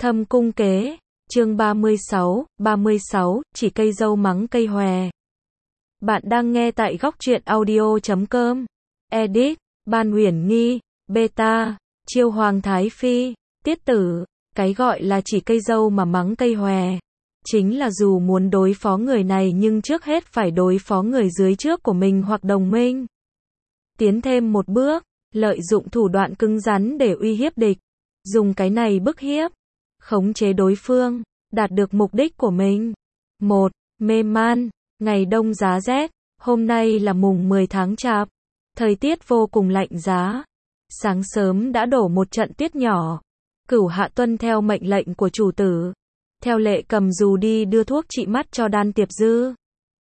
Thâm cung kế, chương 36, chỉ cây dâu mắng cây hòe. Bạn đang nghe tại góc truyện audio.com. Edit, Ban Uyển Nghi, Beta, Chiêu Hoàng Thái Phi, Tiết Tử. Cái gọi là chỉ cây dâu mà mắng cây hòe, chính là dù muốn đối phó người này nhưng trước hết phải đối phó người dưới trước của mình hoặc đồng minh. Tiến thêm một bước, lợi dụng thủ đoạn cứng rắn để uy hiếp địch. Dùng cái này bức hiếp, khống chế đối phương, đạt được mục đích của mình. 1. Mê man, ngày đông giá rét, hôm nay là mùng 10 tháng Chạp. Thời tiết vô cùng lạnh giá. Sáng sớm đã đổ một trận tuyết nhỏ. Cửu Hạ tuân theo mệnh lệnh của chủ tử. Theo lệ cầm dù đi đưa thuốc trị mắt cho Đan Tiệp Dư.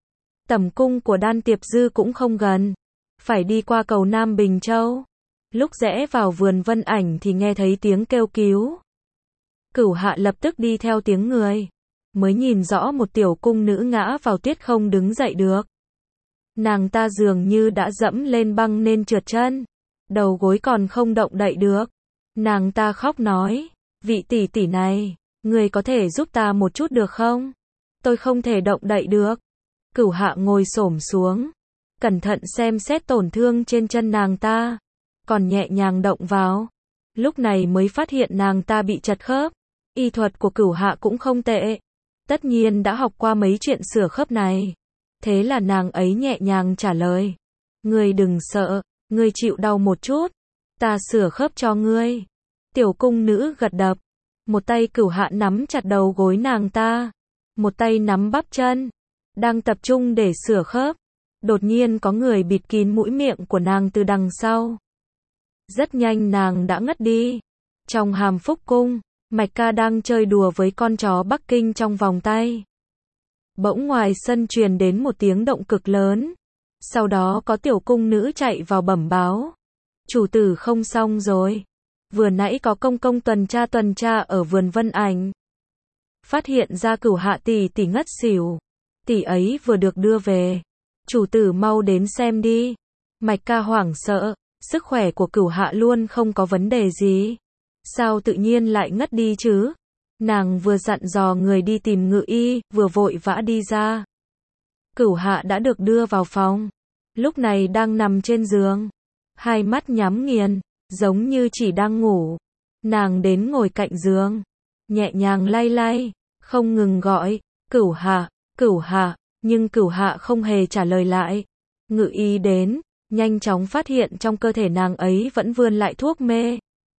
Tẩm cung của Đan Tiệp Dư cũng không gần. Phải đi qua cầu Nam Bình Châu. Lúc rẽ vào vườn Vân Ảnh thì nghe thấy tiếng kêu cứu. Cửu Hạ lập tức đi theo tiếng người. Mới nhìn rõ một tiểu cung nữ ngã vào tuyết không đứng dậy được. Nàng ta dường như đã dẫm lên băng nên trượt chân. Đầu gối còn không động đậy được. Nàng ta khóc nói, vị tỷ tỷ này, người có thể giúp ta một chút được không? Tôi không thể động đậy được. Cửu Hạ ngồi xổm xuống, cẩn thận xem xét tổn thương trên chân nàng ta, còn nhẹ nhàng động vào. Lúc này mới phát hiện nàng ta bị chật khớp. Y thuật của Cửu Hạ cũng không tệ. Tất nhiên đã học qua mấy chuyện sửa khớp này. Thế là nàng ấy nhẹ nhàng trả lời. Ngươi đừng sợ, ngươi chịu đau một chút. Ta sửa khớp cho ngươi. Tiểu cung nữ gật đập. Một tay Cửu Hạ nắm chặt đầu gối nàng ta. Một tay nắm bắp chân. Đang tập trung để sửa khớp. Đột nhiên có người bịt kín mũi miệng của nàng từ đằng sau. Rất nhanh nàng đã ngất đi. Trong Hàm Phúc cung, Mạch Ca đang chơi đùa với con chó Bắc Kinh trong vòng tay. Bỗng ngoài sân truyền đến một tiếng động cực lớn. Sau đó có tiểu cung nữ chạy vào bẩm báo. Chủ tử không xong rồi. Vừa nãy có công công tuần tra ở vườn Vân Ảnh. Phát hiện ra Cửu Hạ tỷ tỷ ngất xỉu. Tỷ ấy vừa được đưa về. Chủ tử mau đến xem đi. Mạch Ca hoảng sợ. Sức khỏe của Cửu Hạ luôn không có vấn đề gì. Sao tự nhiên lại ngất đi chứ? Nàng vừa dặn dò người đi tìm ngự y, vừa vội vã đi ra. Cửu Hạ đã được đưa vào phòng. Lúc này đang nằm trên giường. Hai mắt nhắm nghiền, giống như chỉ đang ngủ. Nàng đến ngồi cạnh giường. Nhẹ nhàng lay lay, không ngừng gọi. Cửu Hạ, nhưng Cửu Hạ không hề trả lời lại. Ngự y đến. Nhanh chóng phát hiện trong cơ thể nàng ấy vẫn vươn lại thuốc mê.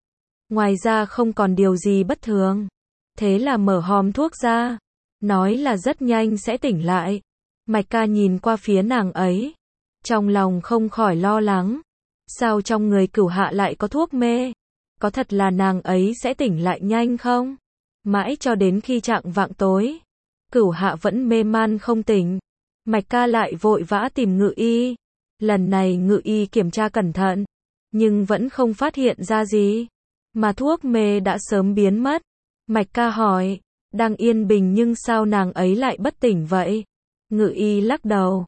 Ngoài ra không còn điều gì bất thường. Thế là mở hòm thuốc ra. Nói là rất nhanh sẽ tỉnh lại. Mạch Ca nhìn qua phía nàng ấy. Trong lòng không khỏi lo lắng. Sao trong người Cửu Hạ lại có thuốc mê? Có thật là nàng ấy sẽ tỉnh lại nhanh không? Mãi cho đến khi chạng vạng tối. Cửu Hạ vẫn mê man không tỉnh. Mạch Ca lại vội vã tìm ngự y. Lần này ngự y kiểm tra cẩn thận, nhưng vẫn không phát hiện ra gì. Mà thuốc mê đã sớm biến mất. Mạch Ca hỏi, đang yên bình nhưng sao nàng ấy lại bất tỉnh vậy? Ngự y lắc đầu,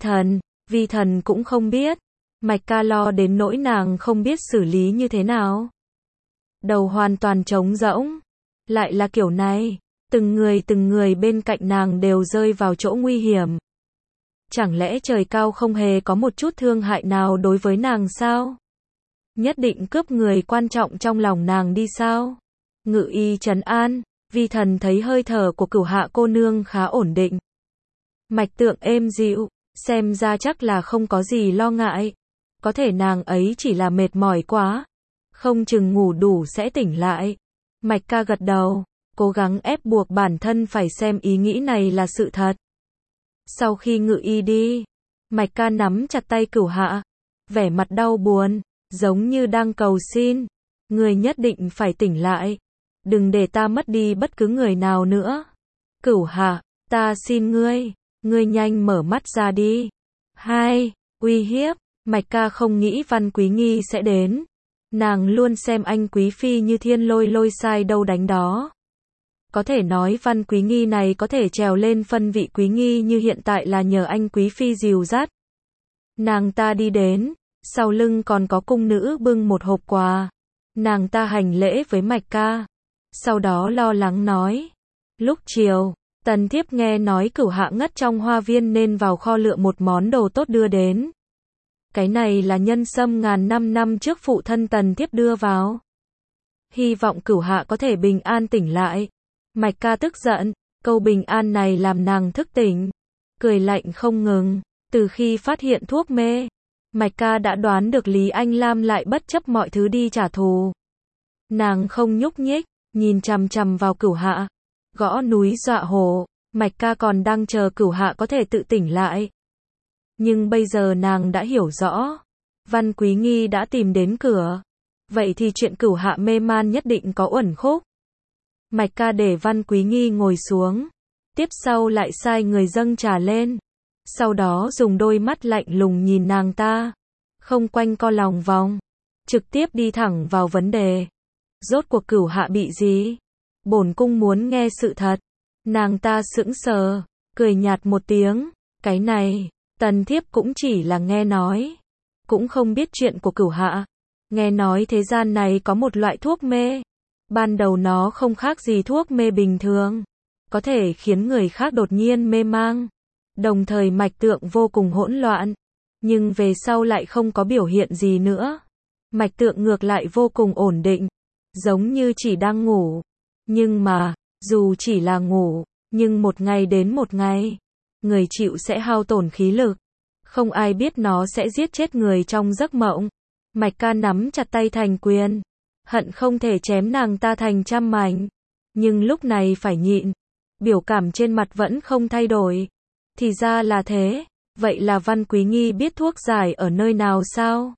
vi thần cũng không biết. Mạch Ca lo đến nỗi nàng không biết xử lý như thế nào. Đầu hoàn toàn trống rỗng. Lại là kiểu này, từng người bên cạnh nàng đều rơi vào chỗ nguy hiểm. Chẳng lẽ trời cao không hề có một chút thương hại nào đối với nàng sao? Nhất định cướp người quan trọng trong lòng nàng đi sao? Ngự y trấn an, vi thần thấy hơi thở của Cửu Hạ cô nương khá ổn định. Mạch tượng êm dịu, xem ra chắc là không có gì lo ngại. Có thể nàng ấy chỉ là mệt mỏi quá. Không chừng ngủ đủ sẽ tỉnh lại. Mạch Ca gật đầu, cố gắng ép buộc bản thân phải xem ý nghĩ này là sự thật. Sau khi ngự y đi, Mạch Ca nắm chặt tay Cửu Hạ, vẻ mặt đau buồn, giống như đang cầu xin, người nhất định phải tỉnh lại, đừng để ta mất đi bất cứ người nào nữa. Cửu Hạ, ta xin ngươi nhanh mở mắt ra đi. 2. Uy hiếp, Mạch Ca không nghĩ Văn Quý Nghi sẽ đến. Nàng luôn xem anh Quý Phi như thiên lôi sai đâu đánh đó. Có thể nói Văn Quý Nghi này có thể trèo lên phân vị Quý Nghi như hiện tại là nhờ anh Quý Phi dìu dắt. Nàng ta đi đến, sau lưng còn có cung nữ bưng một hộp quà. Nàng ta hành lễ với Mạch Ca. sau đó lo lắng nói. Lúc chiều, Tần Thiếp nghe nói Cửu Hạ ngất trong hoa viên nên vào kho lựa một món đồ tốt đưa đến. Cái này là nhân sâm ngàn năm trước phụ thân Tần Thiếp đưa vào. Hy vọng Cửu Hạ có thể bình an tỉnh lại. Mạch ca tức giận, câu bình an này làm nàng thức tỉnh. Cười lạnh không ngừng, từ khi phát hiện thuốc mê, Mạch ca đã đoán được Lý Anh Lam lại bất chấp mọi thứ đi trả thù. Nàng không nhúc nhích, nhìn chằm chằm vào Cửu Hạ. Gõ núi dọa hổ, Mạch ca còn đang chờ Cửu Hạ có thể tự tỉnh lại. Nhưng bây giờ nàng đã hiểu rõ. Văn Quý Nghi đã tìm đến cửa. Vậy thì chuyện Cửu Hạ mê man nhất định có uẩn khúc. Mạch ca để Văn Quý Nghi ngồi xuống. Tiếp sau lại sai người dâng trà lên. Sau đó dùng đôi mắt lạnh lùng nhìn nàng ta. Không quanh co lòng vòng. Trực tiếp đi thẳng vào vấn đề. Rốt cuộc Cửu Hạ bị gì? Bổn cung muốn nghe sự thật. Nàng ta sững sờ, cười nhạt một tiếng. Cái này, Tần Thiếp cũng chỉ là nghe nói. Cũng không biết chuyện của Cửu Hạ. Nghe nói thế gian này có một loại thuốc mê. Ban đầu nó không khác gì thuốc mê bình thường. Có thể khiến người khác đột nhiên mê mang. Đồng thời mạch tượng vô cùng hỗn loạn. Nhưng về sau lại không có biểu hiện gì nữa. Mạch tượng ngược lại vô cùng ổn định. Giống như chỉ đang ngủ. Nhưng mà, dù chỉ là ngủ, nhưng một ngày đến một ngày, người chịu sẽ hao tổn khí lực. Không ai biết nó sẽ giết chết người trong giấc mộng. Mạch ca nắm chặt tay thành quyền. Hận không thể chém nàng ta thành trăm mảnh. Nhưng lúc này phải nhịn. Biểu cảm trên mặt vẫn không thay đổi. Thì ra là thế. Vậy là Văn Quý Nghi biết thuốc giải ở nơi nào sao?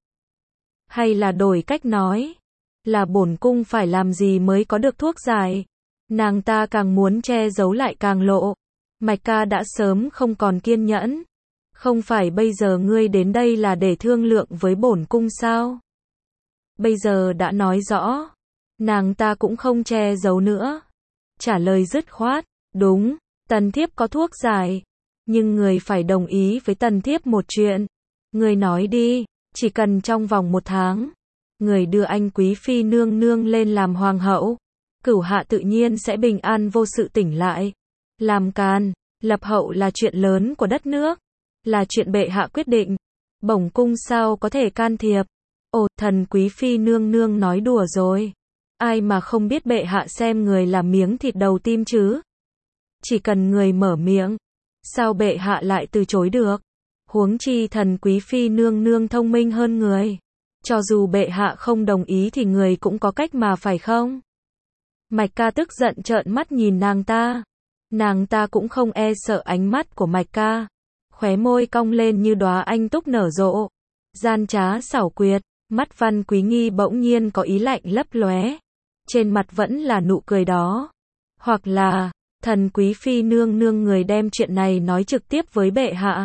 Hay là đổi cách nói? Là bổn cung phải làm gì mới có được thuốc giải? Nàng ta càng muốn che giấu lại càng lộ. Mạch ca đã sớm không còn kiên nhẫn. Không phải bây giờ ngươi đến đây là để thương lượng với bổn cung sao? Bây giờ đã nói rõ. Nàng ta cũng không che giấu nữa. Trả lời dứt khoát. Đúng, Tần Thiếp có thuốc giải. Nhưng người phải đồng ý với Tần Thiếp một chuyện. Người nói đi, chỉ cần trong vòng 1 tháng. Người đưa anh Quý Phi nương nương lên làm hoàng hậu. Cửu Hạ tự nhiên sẽ bình an vô sự tỉnh lại. Làm càn, lập hậu là chuyện lớn của đất nước. Là chuyện bệ hạ quyết định. Bổng cung sao có thể can thiệp. Ồ, thần Quý Phi nương nương nói đùa rồi. Ai mà không biết bệ hạ xem người là miếng thịt đầu tim chứ. Chỉ cần người mở miệng. Sao bệ hạ lại từ chối được. Huống chi thần Quý Phi nương nương thông minh hơn người. Cho dù bệ hạ không đồng ý thì người cũng có cách mà phải không? Mạch ca tức giận trợn mắt nhìn nàng ta. Nàng ta cũng không e sợ ánh mắt của Mạch ca. Khóe môi cong lên như đóa anh túc nở rộ. Gian trá xảo quyệt. Mắt Văn Quý Nghi bỗng nhiên có ý lạnh lấp lóe. Trên mặt vẫn là nụ cười đó. Hoặc là, thần Quý Phi nương nương người đem chuyện này nói trực tiếp với bệ hạ.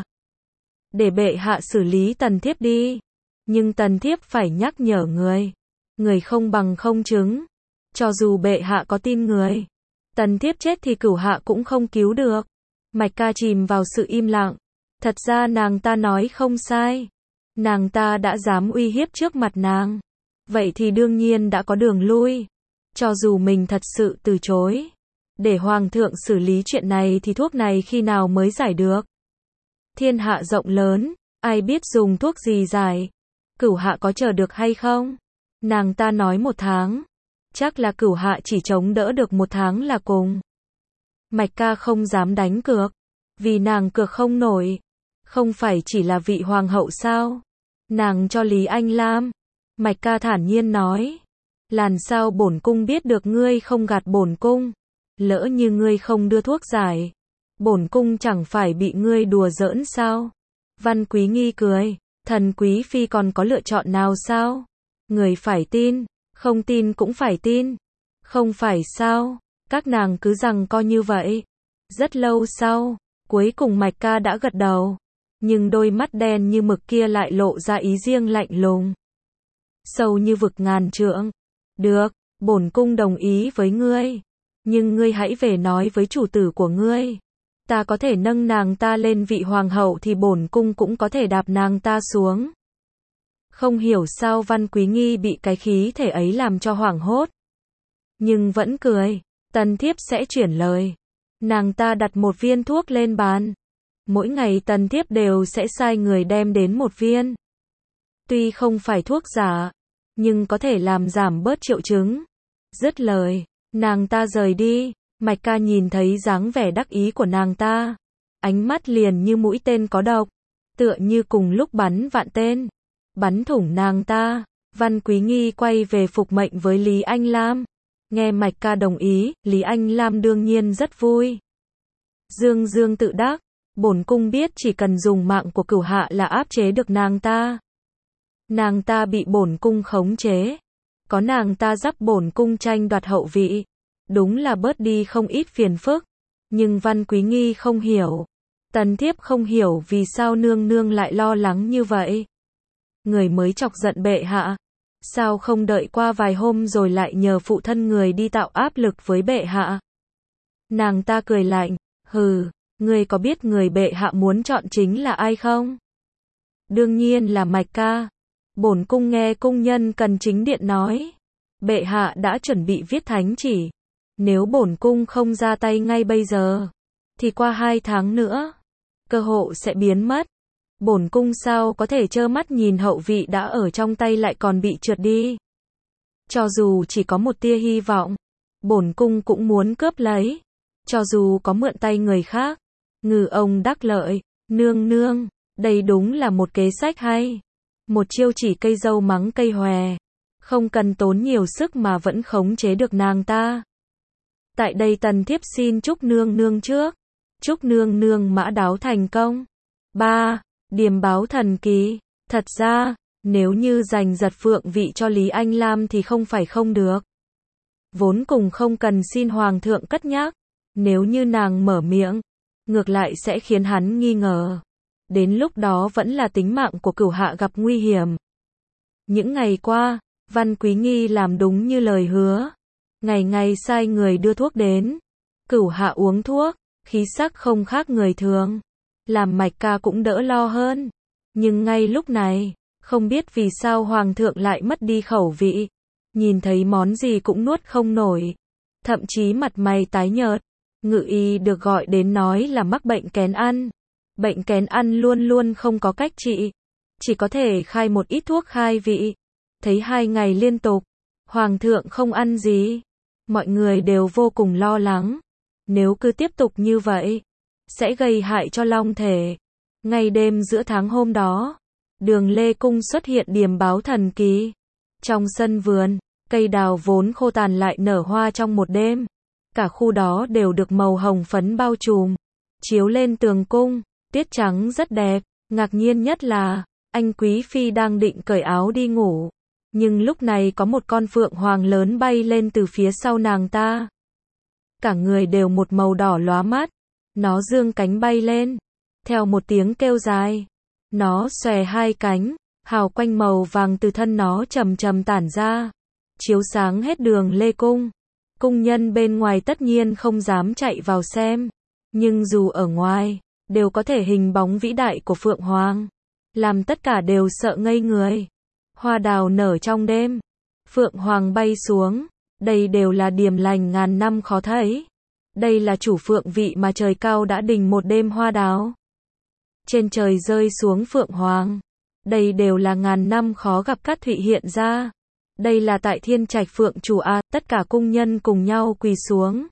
Để bệ hạ xử lý Tần Thiếp đi. Nhưng Tần Thiếp phải nhắc nhở người. Người không bằng không chứng. Cho dù bệ hạ có tin người. Tần Thiếp chết thì Cửu Hạ cũng không cứu được. Mạch ca chìm vào sự im lặng. Thật ra nàng ta nói không sai. Nàng ta đã dám uy hiếp trước mặt nàng. Vậy thì đương nhiên đã có đường lui. Cho dù mình thật sự từ chối. Để hoàng thượng xử lý chuyện này thì thuốc này khi nào mới giải được. Thiên hạ rộng lớn. Ai biết dùng thuốc gì giải. Cửu Hạ có chờ được hay không? Nàng ta nói 1 tháng. Chắc là Cửu Hạ chỉ chống đỡ được 1 tháng là cùng. Mạch ca không dám đánh cược. Vì nàng cược không nổi. Không phải chỉ là vị hoàng hậu sao? Nàng cho Lý Anh Lam. Mạch ca thản nhiên nói. Làm sao bổn cung biết được ngươi không gạt bổn cung? Lỡ như ngươi không đưa thuốc giải. Bổn cung chẳng phải bị ngươi đùa giỡn sao? Văn Quý Nghi cười. Thần Quý Phi còn có lựa chọn nào sao? Người phải tin. Không tin cũng phải tin. Không phải sao? Các nàng cứ rằng co như vậy. Rất lâu sau, cuối cùng Mạch ca đã gật đầu. Nhưng đôi mắt đen như mực kia lại lộ ra ý riêng lạnh lùng. Sâu như vực ngàn trượng. Được, bổn cung đồng ý với ngươi. Nhưng ngươi hãy về nói với chủ tử của ngươi. Ta có thể nâng nàng ta lên vị hoàng hậu thì bổn cung cũng có thể đạp nàng ta xuống. Không hiểu sao Văn Quý Nghi bị cái khí thể ấy làm cho hoảng hốt. nhưng vẫn cười. Tần thiếp sẽ chuyển lời. Nàng ta đặt một viên thuốc lên bàn. Mỗi ngày tần thiếp đều sẽ sai người đem đến một viên. Tuy không phải thuốc giả, nhưng có thể làm giảm bớt triệu chứng. Dứt lời, nàng ta rời đi. Mạch Ca nhìn thấy dáng vẻ đắc ý của nàng ta, ánh mắt liền như mũi tên có độc, tựa như cùng lúc bắn vạn tên, bắn thủng nàng ta. Văn Quý Nghi quay về phục mệnh với Lý Anh Lam. Nghe Mạch Ca đồng ý, Lý Anh Lam đương nhiên rất vui. Dương dương tự đắc, bổn cung biết chỉ cần dùng mạng của Cửu Hạ là áp chế được nàng ta. Nàng ta bị bổn cung khống chế, có nàng ta giúp bổn cung tranh đoạt hậu vị, đúng là bớt đi không ít phiền phức. Nhưng Văn Quý Nghi không hiểu, tần thiếp không hiểu vì sao nương nương lại lo lắng như vậy. Người mới chọc giận bệ hạ, sao không đợi qua vài hôm rồi lại nhờ phụ thân người đi tạo áp lực với bệ hạ? Nàng ta cười lạnh, hừ, người có biết người bệ hạ muốn chọn chính là ai không? Đương nhiên là Mạch Ca. Bổn cung nghe cung nhân Cần Chính Điện nói, bệ hạ đã chuẩn bị viết thánh chỉ. Nếu bổn cung không ra tay ngay bây giờ, thì qua 2 tháng nữa, cơ hội sẽ biến mất. Bổn cung sao có thể trơ mắt nhìn hậu vị đã ở trong tay lại còn bị trượt đi. Cho dù chỉ có một tia hy vọng, bổn cung cũng muốn cướp lấy. Cho dù có mượn tay người khác. Ngư ông đắc lợi, nương nương, đây đúng là một kế sách hay. Một chiêu chỉ cây dâu mắng cây hòe, không cần tốn nhiều sức mà vẫn khống chế được nàng ta. Tại đây tần thiếp xin chúc nương nương trước. Chúc nương nương mã đáo thành công. 3. Điềm báo thần kỳ. Thật ra, nếu như giành giật phượng vị cho Lý Anh Lam thì không phải không được. Vốn cùng không cần xin hoàng thượng cất nhắc. Nếu như nàng mở miệng, ngược lại sẽ khiến hắn nghi ngờ. Đến lúc đó vẫn là tính mạng của Cửu Hạ gặp nguy hiểm. Những ngày qua, Văn Quý Nghi làm đúng như lời hứa. Ngày ngày sai người đưa thuốc đến. Cửu Hạ uống thuốc, khí sắc không khác người thường. Làm Mạch Ca cũng đỡ lo hơn. Nhưng ngay lúc này, không biết vì sao hoàng thượng lại mất đi khẩu vị. Nhìn thấy món gì cũng nuốt không nổi. Thậm chí mặt mày tái nhợt. Ngự y được gọi đến nói là mắc bệnh kén ăn. Bệnh kén ăn luôn luôn không có cách trị. Chỉ có thể khai một ít thuốc khai vị. Thấy 2 ngày liên tục, hoàng thượng không ăn gì. Mọi người đều vô cùng lo lắng. Nếu cứ tiếp tục như vậy, sẽ gây hại cho long thể. Ngay đêm giữa tháng hôm đó, Đường Lê Cung xuất hiện điềm báo thần kỳ. Trong sân vườn, cây đào vốn khô tàn lại nở hoa trong một đêm. Cả khu đó đều được màu hồng phấn bao trùm, chiếu lên tường cung, tiết trắng rất đẹp. Ngạc nhiên nhất là, anh Quý Phi đang định cởi áo đi ngủ. Nhưng lúc này có một con phượng hoàng lớn bay lên từ phía sau nàng ta. Cả người đều một màu đỏ lóa mắt. Nó dương cánh bay lên. Theo một tiếng kêu dài, nó xòe 2 cánh, hào quanh màu vàng từ thân nó chầm chầm tản ra, chiếu sáng hết Đường Lê Cung. Cung nhân bên ngoài tất nhiên không dám chạy vào xem, nhưng dù ở ngoài, đều có thể hình bóng vĩ đại của Phượng Hoàng, làm tất cả đều sợ ngây người. Hoa đào nở trong đêm, Phượng Hoàng bay xuống, đây đều là điềm lành ngàn năm khó thấy. Đây là chủ phượng vị mà trời cao đã đình một đêm hoa đào. Trên trời rơi xuống Phượng Hoàng, đây đều là ngàn năm khó gặp cát thụy hiện ra. Đây là tại Thiên Trạch Phượng chủ a, tất cả cung nhân cùng nhau quỳ xuống.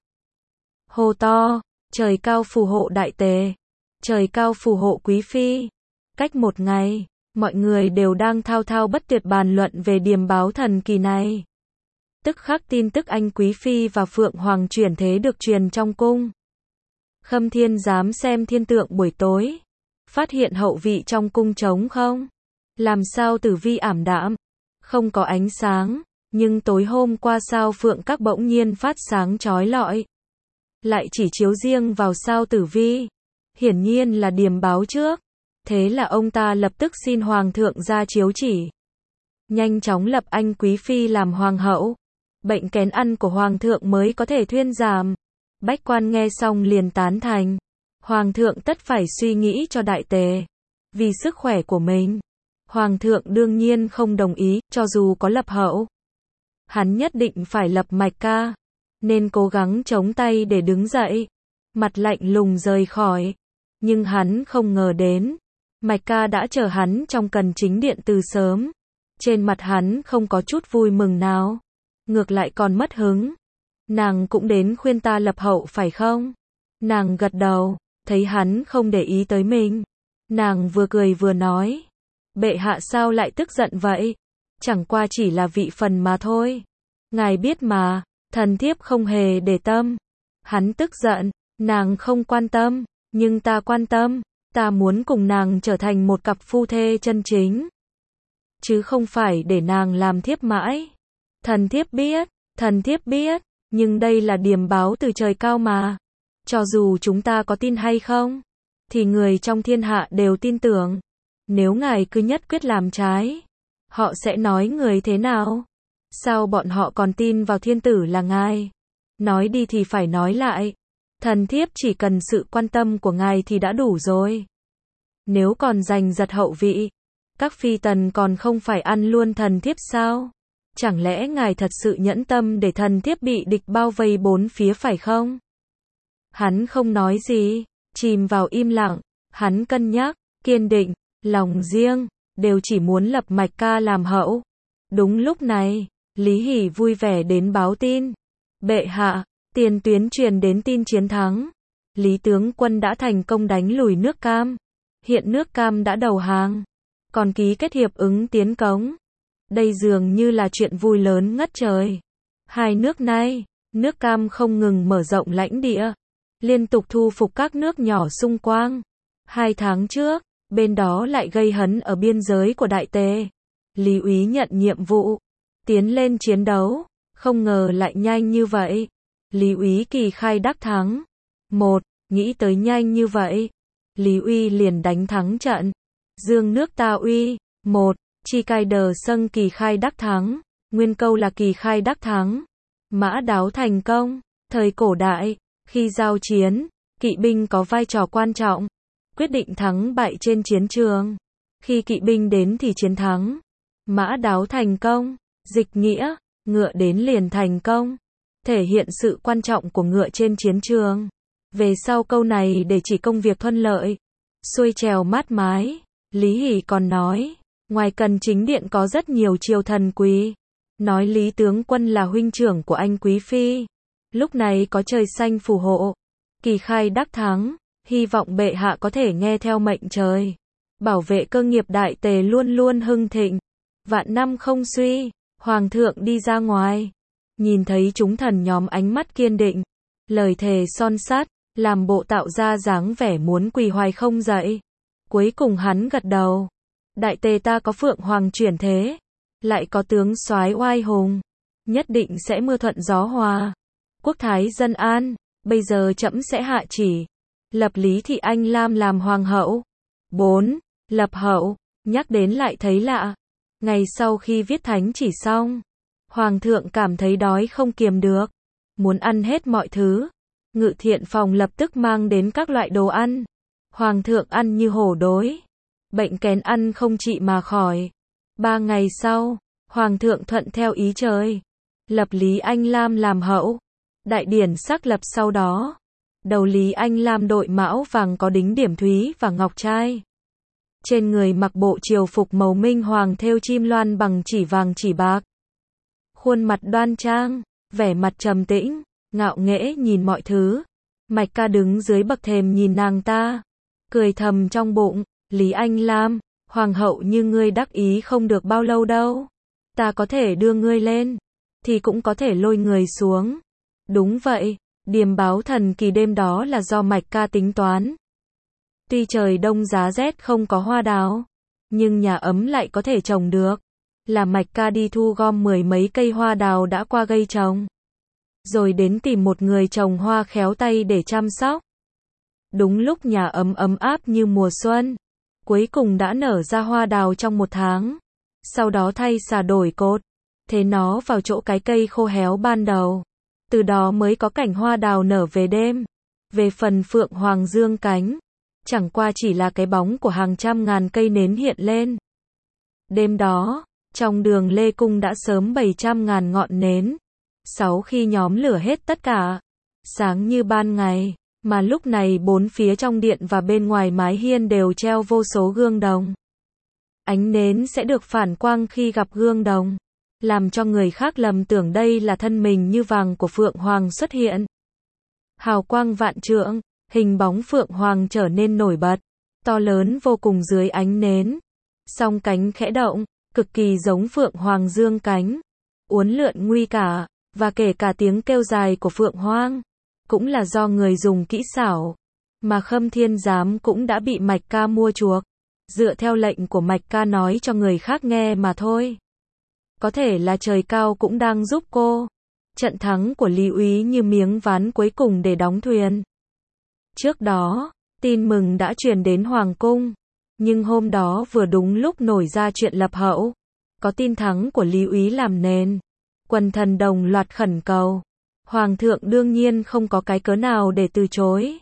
Hô to, trời cao phù hộ đại tề, trời cao phù hộ quý phi. Cách một ngày, mọi người đều đang thao thao bất tuyệt bàn luận về điềm báo thần kỳ này. Tức khắc tin tức anh Quý Phi và Phượng Hoàng chuyển thế được truyền trong cung. Khâm Thiên dám xem thiên tượng buổi tối, phát hiện hậu vị trong cung trống không? Làm sao tử vi ảm đạm, không có ánh sáng, nhưng tối hôm qua sao Phượng các bỗng nhiên phát sáng chói lọi. Lại chỉ chiếu riêng vào sao tử vi. Hiển nhiên là điềm báo trước. Thế là ông ta lập tức xin Hoàng thượng ra chiếu chỉ. Nhanh chóng lập anh Quý Phi làm Hoàng hậu. Bệnh kén ăn của Hoàng thượng mới có thể thuyên giảm. Bách quan nghe xong liền tán thành. Hoàng thượng tất phải suy nghĩ cho đại tề. Vì sức khỏe của mình. Hoàng thượng đương nhiên không đồng ý, cho dù có lập hậu. hắn nhất định phải lập mạch ca, nên cố gắng chống tay để đứng dậy, mặt lạnh lùng rời khỏi. Nhưng hắn không ngờ đến, mạch ca đã chờ hắn trong cần chính điện từ sớm. Trên mặt hắn không có chút vui mừng nào, ngược lại còn mất hứng. Nàng cũng đến khuyên ta lập hậu phải không? Nàng gật đầu, thấy hắn không để ý tới mình. Nàng vừa cười vừa nói, bệ hạ sao lại tức giận vậy? Chẳng qua chỉ là vị phần mà thôi. Ngài biết mà, thần thiếp không hề để tâm. Hắn tức giận, nàng không quan tâm, nhưng ta quan tâm. Ta muốn cùng nàng trở thành một cặp phu thê chân chính, chứ không phải để nàng làm thiếp mãi. Thần thiếp biết, nhưng đây là điềm báo từ trời cao mà. Cho dù chúng ta có tin hay không, thì người trong thiên hạ đều tin tưởng. Nếu ngài cứ nhất quyết làm trái, họ sẽ nói người thế nào? Sao bọn họ còn tin vào thiên tử là ngài? Nói đi thì phải nói lại. Thần thiếp chỉ cần sự quan tâm của ngài thì đã đủ rồi. Nếu còn giành giật hậu vị, các phi tần còn không phải ăn luôn thần thiếp sao? Chẳng lẽ ngài thật sự nhẫn tâm để thần thiếp bị địch bao vây bốn phía phải không? Hắn không nói gì, chìm vào im lặng. Hắn cân nhắc, kiên định, lòng riêng, đều chỉ muốn lập mạch ca làm hậu. Đúng lúc này, Lý Hỉ vui vẻ đến báo tin. Bệ hạ, tiền tuyến truyền đến tin chiến thắng. Lý tướng quân đã thành công đánh lùi nước Cam. Hiện nước Cam đã đầu hàng, còn ký kết hiệp ứng tiến cống. Đây dường như là chuyện vui lớn ngất trời. Hai nước này, nước Cam không ngừng mở rộng lãnh địa, liên tục thu phục các nước nhỏ xung quanh. 2 tháng trước, bên đó lại gây hấn ở biên giới của Đại Tề. Lý úy nhận nhiệm vụ, tiến lên chiến đấu, không ngờ lại nhanh như vậy. Lý úy kỳ khai đắc thắng. Nghĩ tới nhanh như vậy, Lý uy liền đánh thắng trận. Dương nước ta uy. Chi cai đờ sâng kỳ khai đắc thắng. Nguyên câu là kỳ khai đắc thắng. Mã đáo thành công. Thời cổ đại, khi giao chiến, kỵ binh có vai trò quan trọng, quyết định thắng bại trên chiến trường. Khi kỵ binh đến thì chiến thắng. Mã đáo thành công, dịch nghĩa, ngựa đến liền thành công, thể hiện sự quan trọng của ngựa trên chiến trường. Về sau câu này để chỉ công việc thuận lợi, xuôi trèo mát mái. Lý Hỉ còn nói, ngoài cần chính điện có rất nhiều triều thần quý, nói Lý tướng quân là huynh trưởng của anh quý phi. Lúc này có trời xanh phù hộ, kỳ khai đắc thắng, hy vọng bệ hạ có thể nghe theo mệnh trời, bảo vệ cơ nghiệp Đại Tề luôn luôn hưng thịnh, vạn năm không suy. Hoàng thượng đi ra ngoài, nhìn thấy chúng thần nhóm ánh mắt kiên định, lời thề son sắt, làm bộ tạo ra dáng vẻ muốn quỳ hoài không dậy. Cuối cùng hắn gật đầu. Đại Tề ta có Phượng Hoàng chuyển thế, lại có tướng soái oai hùng, nhất định sẽ mưa thuận gió hòa, quốc thái dân an. Bây giờ trẫm sẽ hạ chỉ, lập Lý Thị Anh Lam làm hoàng hậu. 4. Lập hậu, nhắc đến lại thấy lạ. Ngày sau khi viết thánh chỉ xong, Hoàng thượng cảm thấy đói không kiềm được, muốn ăn hết mọi thứ. Ngự thiện phòng lập tức mang đến các loại đồ ăn. Hoàng thượng ăn như hổ đói, bệnh kén ăn không trị mà khỏi. 3 ngày sau, Hoàng thượng thuận theo ý trời, lập Lý Anh Lam làm hậu. Đại điển xác lập sau đó, đầu Lý Anh Lam đội mão vàng có đính điểm thúy và ngọc trai. Trên người mặc bộ triều phục màu minh hoàng thêu chim loan bằng chỉ vàng chỉ bạc. Khuôn mặt đoan trang, vẻ mặt trầm tĩnh, ngạo nghễ nhìn mọi thứ. Mạch ca đứng dưới bậc thềm nhìn nàng ta, cười thầm trong bụng, Lý Anh Lam, hoàng hậu như ngươi đắc ý không được bao lâu đâu. Ta có thể đưa ngươi lên, thì cũng có thể lôi người xuống. Đúng vậy, điềm báo thần kỳ đêm đó là do Mạch ca tính toán. Tuy trời đông giá rét không có hoa đào, nhưng nhà ấm lại có thể trồng được. Là Mạch ca đi thu gom 10 mấy cây hoa đào đã qua gây trồng, rồi đến tìm một người trồng hoa khéo tay để chăm sóc. Đúng lúc nhà ấm ấm áp như mùa xuân, cuối cùng đã nở ra hoa đào trong 1 tháng. Sau đó thay xà đổi cột, thế nó vào chỗ cái cây khô héo ban đầu. Từ đó mới có cảnh hoa đào nở về đêm. Về phần Phượng Hoàng dương cánh, chẳng qua chỉ là cái bóng của hàng trăm ngàn cây nến hiện lên. Đêm đó, Trong đường Lê Cung đã sớm bày 100.000 ngọn nến. Sau khi nhóm lửa hết tất cả, sáng như ban ngày, mà lúc này bốn phía trong điện và bên ngoài mái hiên đều treo vô số gương đồng. Ánh nến sẽ được phản quang khi gặp gương đồng, làm cho người khác lầm tưởng đây là thân mình như vàng của Phượng Hoàng xuất hiện. Hào quang vạn trượng, hình bóng Phượng Hoàng trở nên nổi bật, to lớn vô cùng dưới ánh nến. Song cánh khẽ động, cực kỳ giống Phượng Hoàng dương cánh, uốn lượn nguy cả, và kể cả tiếng kêu dài của Phượng Hoàng, cũng là do người dùng kỹ xảo, mà Khâm Thiên Giám cũng đã bị Mạch Ca mua chuộc, dựa theo lệnh của Mạch Ca nói cho người khác nghe mà thôi. Có thể là trời cao cũng đang giúp cô. Trận thắng của Lý Úy như miếng ván cuối cùng để đóng thuyền. Trước đó, tin mừng đã truyền đến Hoàng cung, nhưng hôm đó vừa đúng lúc nổi ra chuyện lập hậu, có tin thắng của Lý Úy làm nền. Quần thần đồng loạt khẩn cầu. Hoàng thượng đương nhiên không có cái cớ nào để từ chối.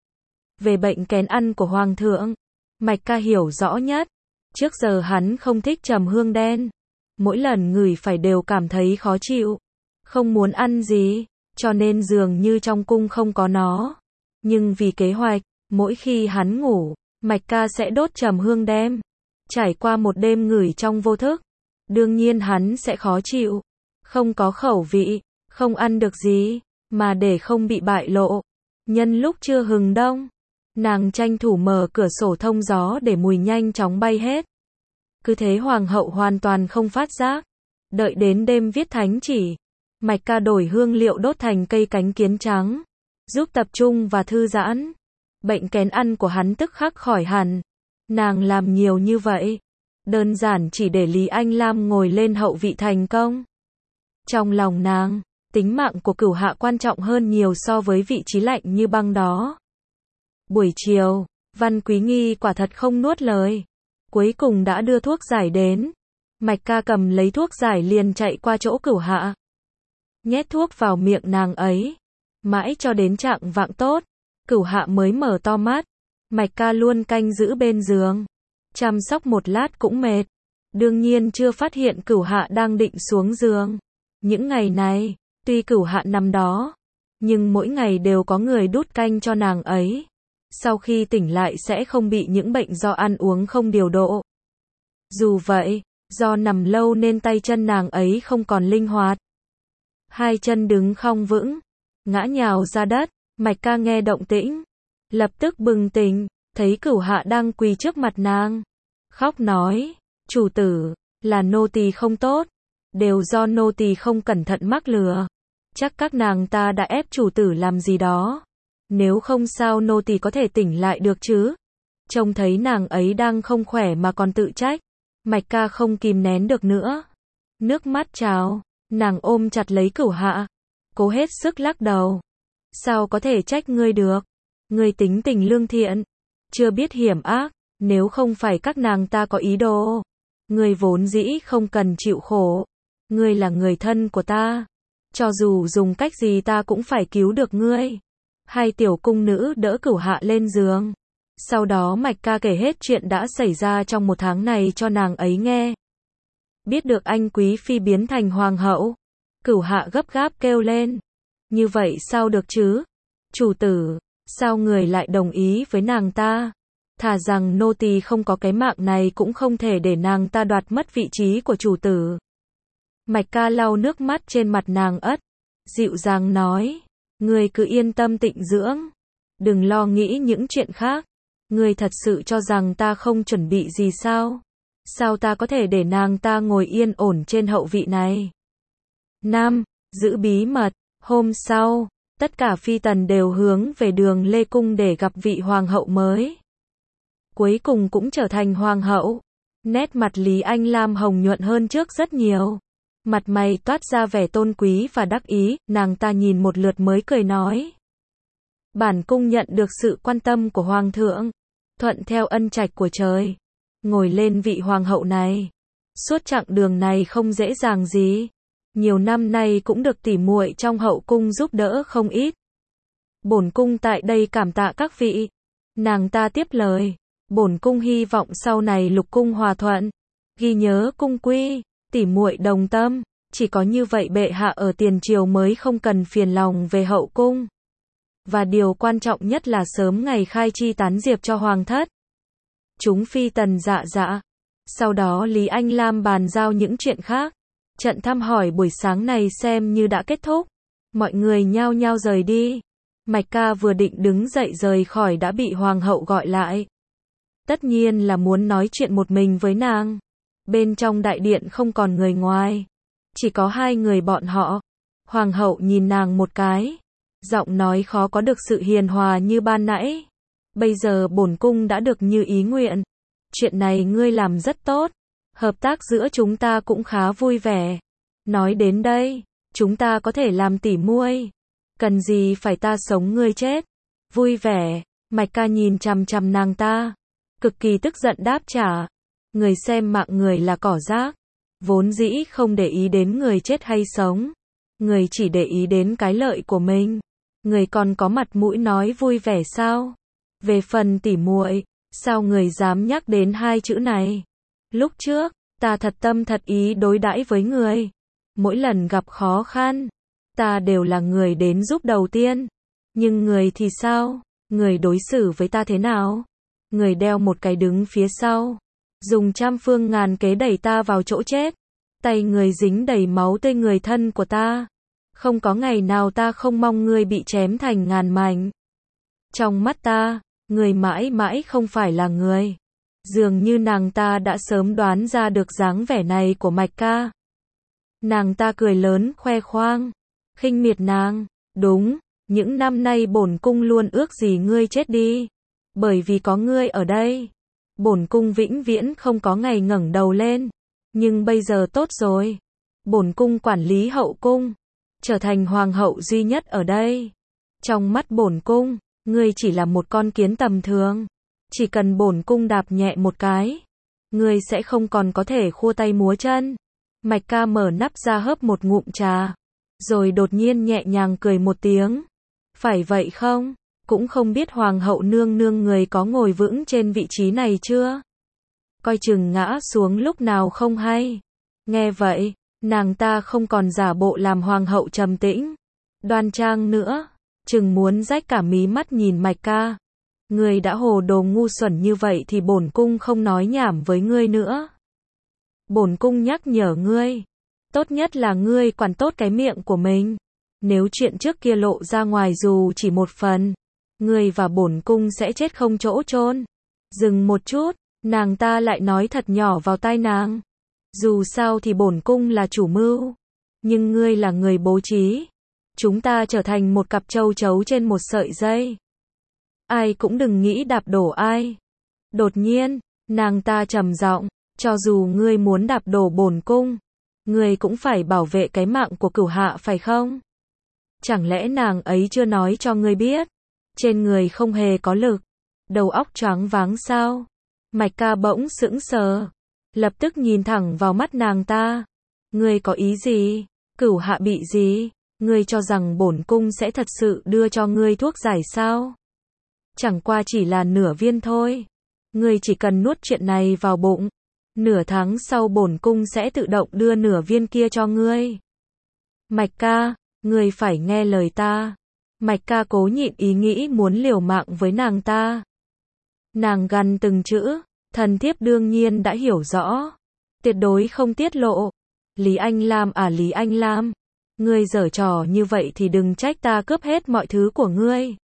Về bệnh kén ăn của Hoàng thượng, Mạch Ca hiểu rõ nhất. Trước giờ hắn không thích trầm hương đen. Mỗi lần ngửi phải đều cảm thấy khó chịu. Không muốn ăn gì, cho nên dường như trong cung không có nó. Nhưng vì kế hoạch, mỗi khi hắn ngủ, Mạch Ca sẽ đốt trầm hương đen. Trải qua một đêm ngửi trong vô thức, đương nhiên hắn sẽ khó chịu. Không có khẩu vị, không ăn được gì, mà để không bị bại lộ. Nhân lúc chưa hừng đông, nàng tranh thủ mở cửa sổ thông gió để mùi nhanh chóng bay hết. Cứ thế Hoàng hậu hoàn toàn không phát giác. Đợi đến đêm viết thánh chỉ, Mạch Ca đổi hương liệu đốt thành cây cánh kiến trắng, giúp tập trung và thư giãn. Bệnh kén ăn của hắn tức khắc khỏi hẳn. Nàng làm nhiều như vậy, đơn giản chỉ để Lý Anh Lam ngồi lên hậu vị thành công. Trong lòng nàng, tính mạng của Cửu Hạ quan trọng hơn nhiều so với vị trí lạnh như băng đó. Buổi chiều, Văn Quý Nghi quả thật không nuốt lời. Cuối cùng đã đưa thuốc giải đến. Mạch Ca cầm lấy thuốc giải liền chạy qua chỗ Cửu Hạ. Nhét thuốc vào miệng nàng ấy. Mãi cho đến trạng vạng tốt, Cửu Hạ mới mở to mắt. Mạch Ca luôn canh giữ bên giường. Chăm sóc một lát cũng mệt. Đương nhiên chưa phát hiện Cửu Hạ đang định xuống giường. Những ngày này, tuy Cửu Hạ nằm đó, nhưng mỗi ngày đều có người đút canh cho nàng ấy. Sau khi tỉnh lại sẽ không bị những bệnh do ăn uống không điều độ. Dù vậy, do nằm lâu nên tay chân nàng ấy không còn linh hoạt. Hai chân đứng không vững, ngã nhào ra đất. Mạch Ca nghe động tĩnh, lập tức bừng tỉnh, thấy Cửu Hạ đang quỳ trước mặt nàng. Khóc nói, chủ tử, là nô tỳ không tốt. Đều do nô tỳ không cẩn thận mắc lừa. Chắc các nàng ta đã ép chủ tử làm gì đó. Nếu không sao nô tỳ có thể tỉnh lại được chứ. Trông thấy nàng ấy đang không khỏe mà còn tự trách. Mạch Ca không kìm nén được nữa. Nước mắt trào, nàng ôm chặt lấy Cửu Hạ. Cố hết sức lắc đầu. Sao có thể trách ngươi được? Ngươi tính tình lương thiện, chưa biết hiểm ác. Nếu không phải các nàng ta có ý đồ, ngươi vốn dĩ không cần chịu khổ. Ngươi là người thân của ta. Cho dù dùng cách gì ta cũng phải cứu được ngươi. Hai tiểu cung nữ đỡ Cửu Hạ lên giường. Sau đó Mạch Ca kể hết chuyện đã xảy ra trong một tháng này cho nàng ấy nghe. Biết được anh quý phi biến thành hoàng hậu, Cửu Hạ gấp gáp kêu lên. Như vậy sao được chứ? Chủ tử, sao người lại đồng ý với nàng ta? Thà rằng nô tỳ không có cái mạng này cũng không thể để nàng ta đoạt mất vị trí của chủ tử. Mạch Ca lau nước mắt trên mặt nàng ất, dịu dàng nói, ngươi cứ yên tâm tịnh dưỡng, đừng lo nghĩ những chuyện khác. Ngươi thật sự cho rằng ta không chuẩn bị gì sao? Sao ta có thể để nàng ta ngồi yên ổn trên hậu vị này? Nam, giữ bí mật. Hôm sau, tất cả phi tần đều hướng về đường Lê Cung để gặp vị hoàng hậu mới. Cuối cùng cũng trở thành hoàng hậu. Nét mặt Lý Anh Lam hồng nhuận hơn trước rất nhiều. Mặt mày toát ra vẻ tôn quý và đắc ý, nàng ta nhìn một lượt mới cười nói. Bản cung nhận được sự quan tâm của hoàng thượng, thuận theo ân trạch của trời, ngồi lên vị hoàng hậu này. Suốt chặng đường này không dễ dàng gì. Nhiều năm nay cũng được tỉ muội trong hậu cung giúp đỡ không ít. Bổn cung tại đây cảm tạ các vị. Nàng ta tiếp lời. Bổn cung hy vọng sau này lục cung hòa thuận. Ghi nhớ cung quy. tỉ muội đồng tâm, chỉ có như vậy bệ hạ ở tiền triều mới không cần phiền lòng về hậu cung. Và điều quan trọng nhất là sớm ngày khai chi tán diệp cho hoàng thất. Chúng phi tần dạ dạ. Sau đó Lý Anh Lam bàn giao những chuyện khác. Trận thăm hỏi buổi sáng này xem như đã kết thúc. Mọi người nhao nhao rời đi. Mạch Ca vừa định đứng dậy rời khỏi đã bị hoàng hậu gọi lại. Tất nhiên là muốn nói chuyện một mình với nàng. Bên trong đại điện không còn người ngoài. Chỉ có hai người bọn họ. Hoàng hậu nhìn nàng một cái. Giọng nói khó có được sự hiền hòa như ban nãy. Bây giờ bổn cung đã được như ý nguyện. Chuyện này ngươi làm rất tốt. Hợp tác giữa chúng ta cũng khá vui vẻ. Nói đến đây, chúng ta có thể làm tỉ muội. Cần gì phải ta sống ngươi chết. Vui vẻ, Mạch Ca nhìn chằm chằm nàng ta. Cực kỳ tức giận đáp trả. Người xem mạng người là cỏ rác. Vốn dĩ không để ý đến người chết hay sống. Người chỉ để ý đến cái lợi của mình. Người còn có mặt mũi nói vui vẻ sao? Về phần tỉ muội, sao người dám nhắc đến hai chữ này? Lúc trước, ta thật tâm thật ý đối đãi với người. Mỗi lần gặp khó khăn, ta đều là người đến giúp đầu tiên. Nhưng người thì sao? Người đối xử với ta thế nào? Người đeo một cái đứng phía sau. Dùng trăm phương ngàn kế đẩy ta vào chỗ chết. Tay người dính đầy máu tươi người thân của ta. Không có ngày nào ta không mong ngươi bị chém thành ngàn mảnh. Trong mắt ta, người mãi mãi không phải là người. Dường như nàng ta đã sớm đoán ra được dáng vẻ này của Mạch Ca. Nàng ta cười lớn khoe khoang, khinh miệt nàng. Đúng, những năm nay bổn cung luôn ước gì ngươi chết đi. Bởi vì có ngươi ở đây, bổn cung vĩnh viễn không có ngày ngẩng đầu lên. Nhưng bây giờ tốt rồi. Bổn cung quản lý hậu cung, trở thành hoàng hậu duy nhất ở đây. Trong mắt bổn cung, ngươi chỉ là một con kiến tầm thường. Chỉ cần bổn cung đạp nhẹ một cái, ngươi sẽ không còn có thể khua tay múa chân. Mạch Ca mở nắp ra hớp một ngụm trà, rồi đột nhiên nhẹ nhàng cười một tiếng. Phải vậy không? Cũng không biết hoàng hậu nương nương người có ngồi vững trên vị trí này chưa? Coi chừng ngã xuống lúc nào không hay. Nghe vậy, nàng ta không còn giả bộ làm hoàng hậu trầm tĩnh, đoan trang nữa, chừng muốn rách cả mí mắt nhìn Mạch Ca. Ngươi đã hồ đồ ngu xuẩn như vậy thì bổn cung không nói nhảm với ngươi nữa. Bổn cung nhắc nhở ngươi, tốt nhất là ngươi quản tốt cái miệng của mình. Nếu chuyện trước kia lộ ra ngoài dù chỉ một phần, ngươi và bổn cung sẽ chết không chỗ chôn. Dừng một chút, nàng ta lại nói thật nhỏ vào tai nàng. Dù sao thì bổn cung là chủ mưu, nhưng ngươi là người bố trí. Chúng ta trở thành một cặp châu chấu trên một sợi dây. Ai cũng đừng nghĩ đạp đổ ai. Đột nhiên, nàng ta trầm giọng, cho dù ngươi muốn đạp đổ bổn cung, ngươi cũng phải bảo vệ cái mạng của cửu hạ phải không? Chẳng lẽ nàng ấy chưa nói cho ngươi biết, trên người không hề có lực, đầu óc choáng váng sao? Mạch Ca bỗng sững sờ, lập tức nhìn thẳng vào mắt nàng ta. Ngươi có ý gì? Cửu hạ bị gì? Ngươi cho rằng bổn cung sẽ thật sự đưa cho ngươi thuốc giải sao? Chẳng qua chỉ là nửa viên thôi. Ngươi chỉ cần nuốt chuyện này vào bụng. Nửa tháng sau bổn cung sẽ tự động đưa nửa viên kia cho ngươi. Mạch Ca, ngươi phải nghe lời ta. Mạch Ca cố nhịn ý nghĩ muốn liều mạng với nàng ta. Nàng gằn từng chữ, thần thiếp đương nhiên đã hiểu rõ. Tuyệt đối không tiết lộ. Lý Anh Lam à Lý Anh Lam, ngươi giở trò như vậy thì đừng trách ta cướp hết mọi thứ của ngươi.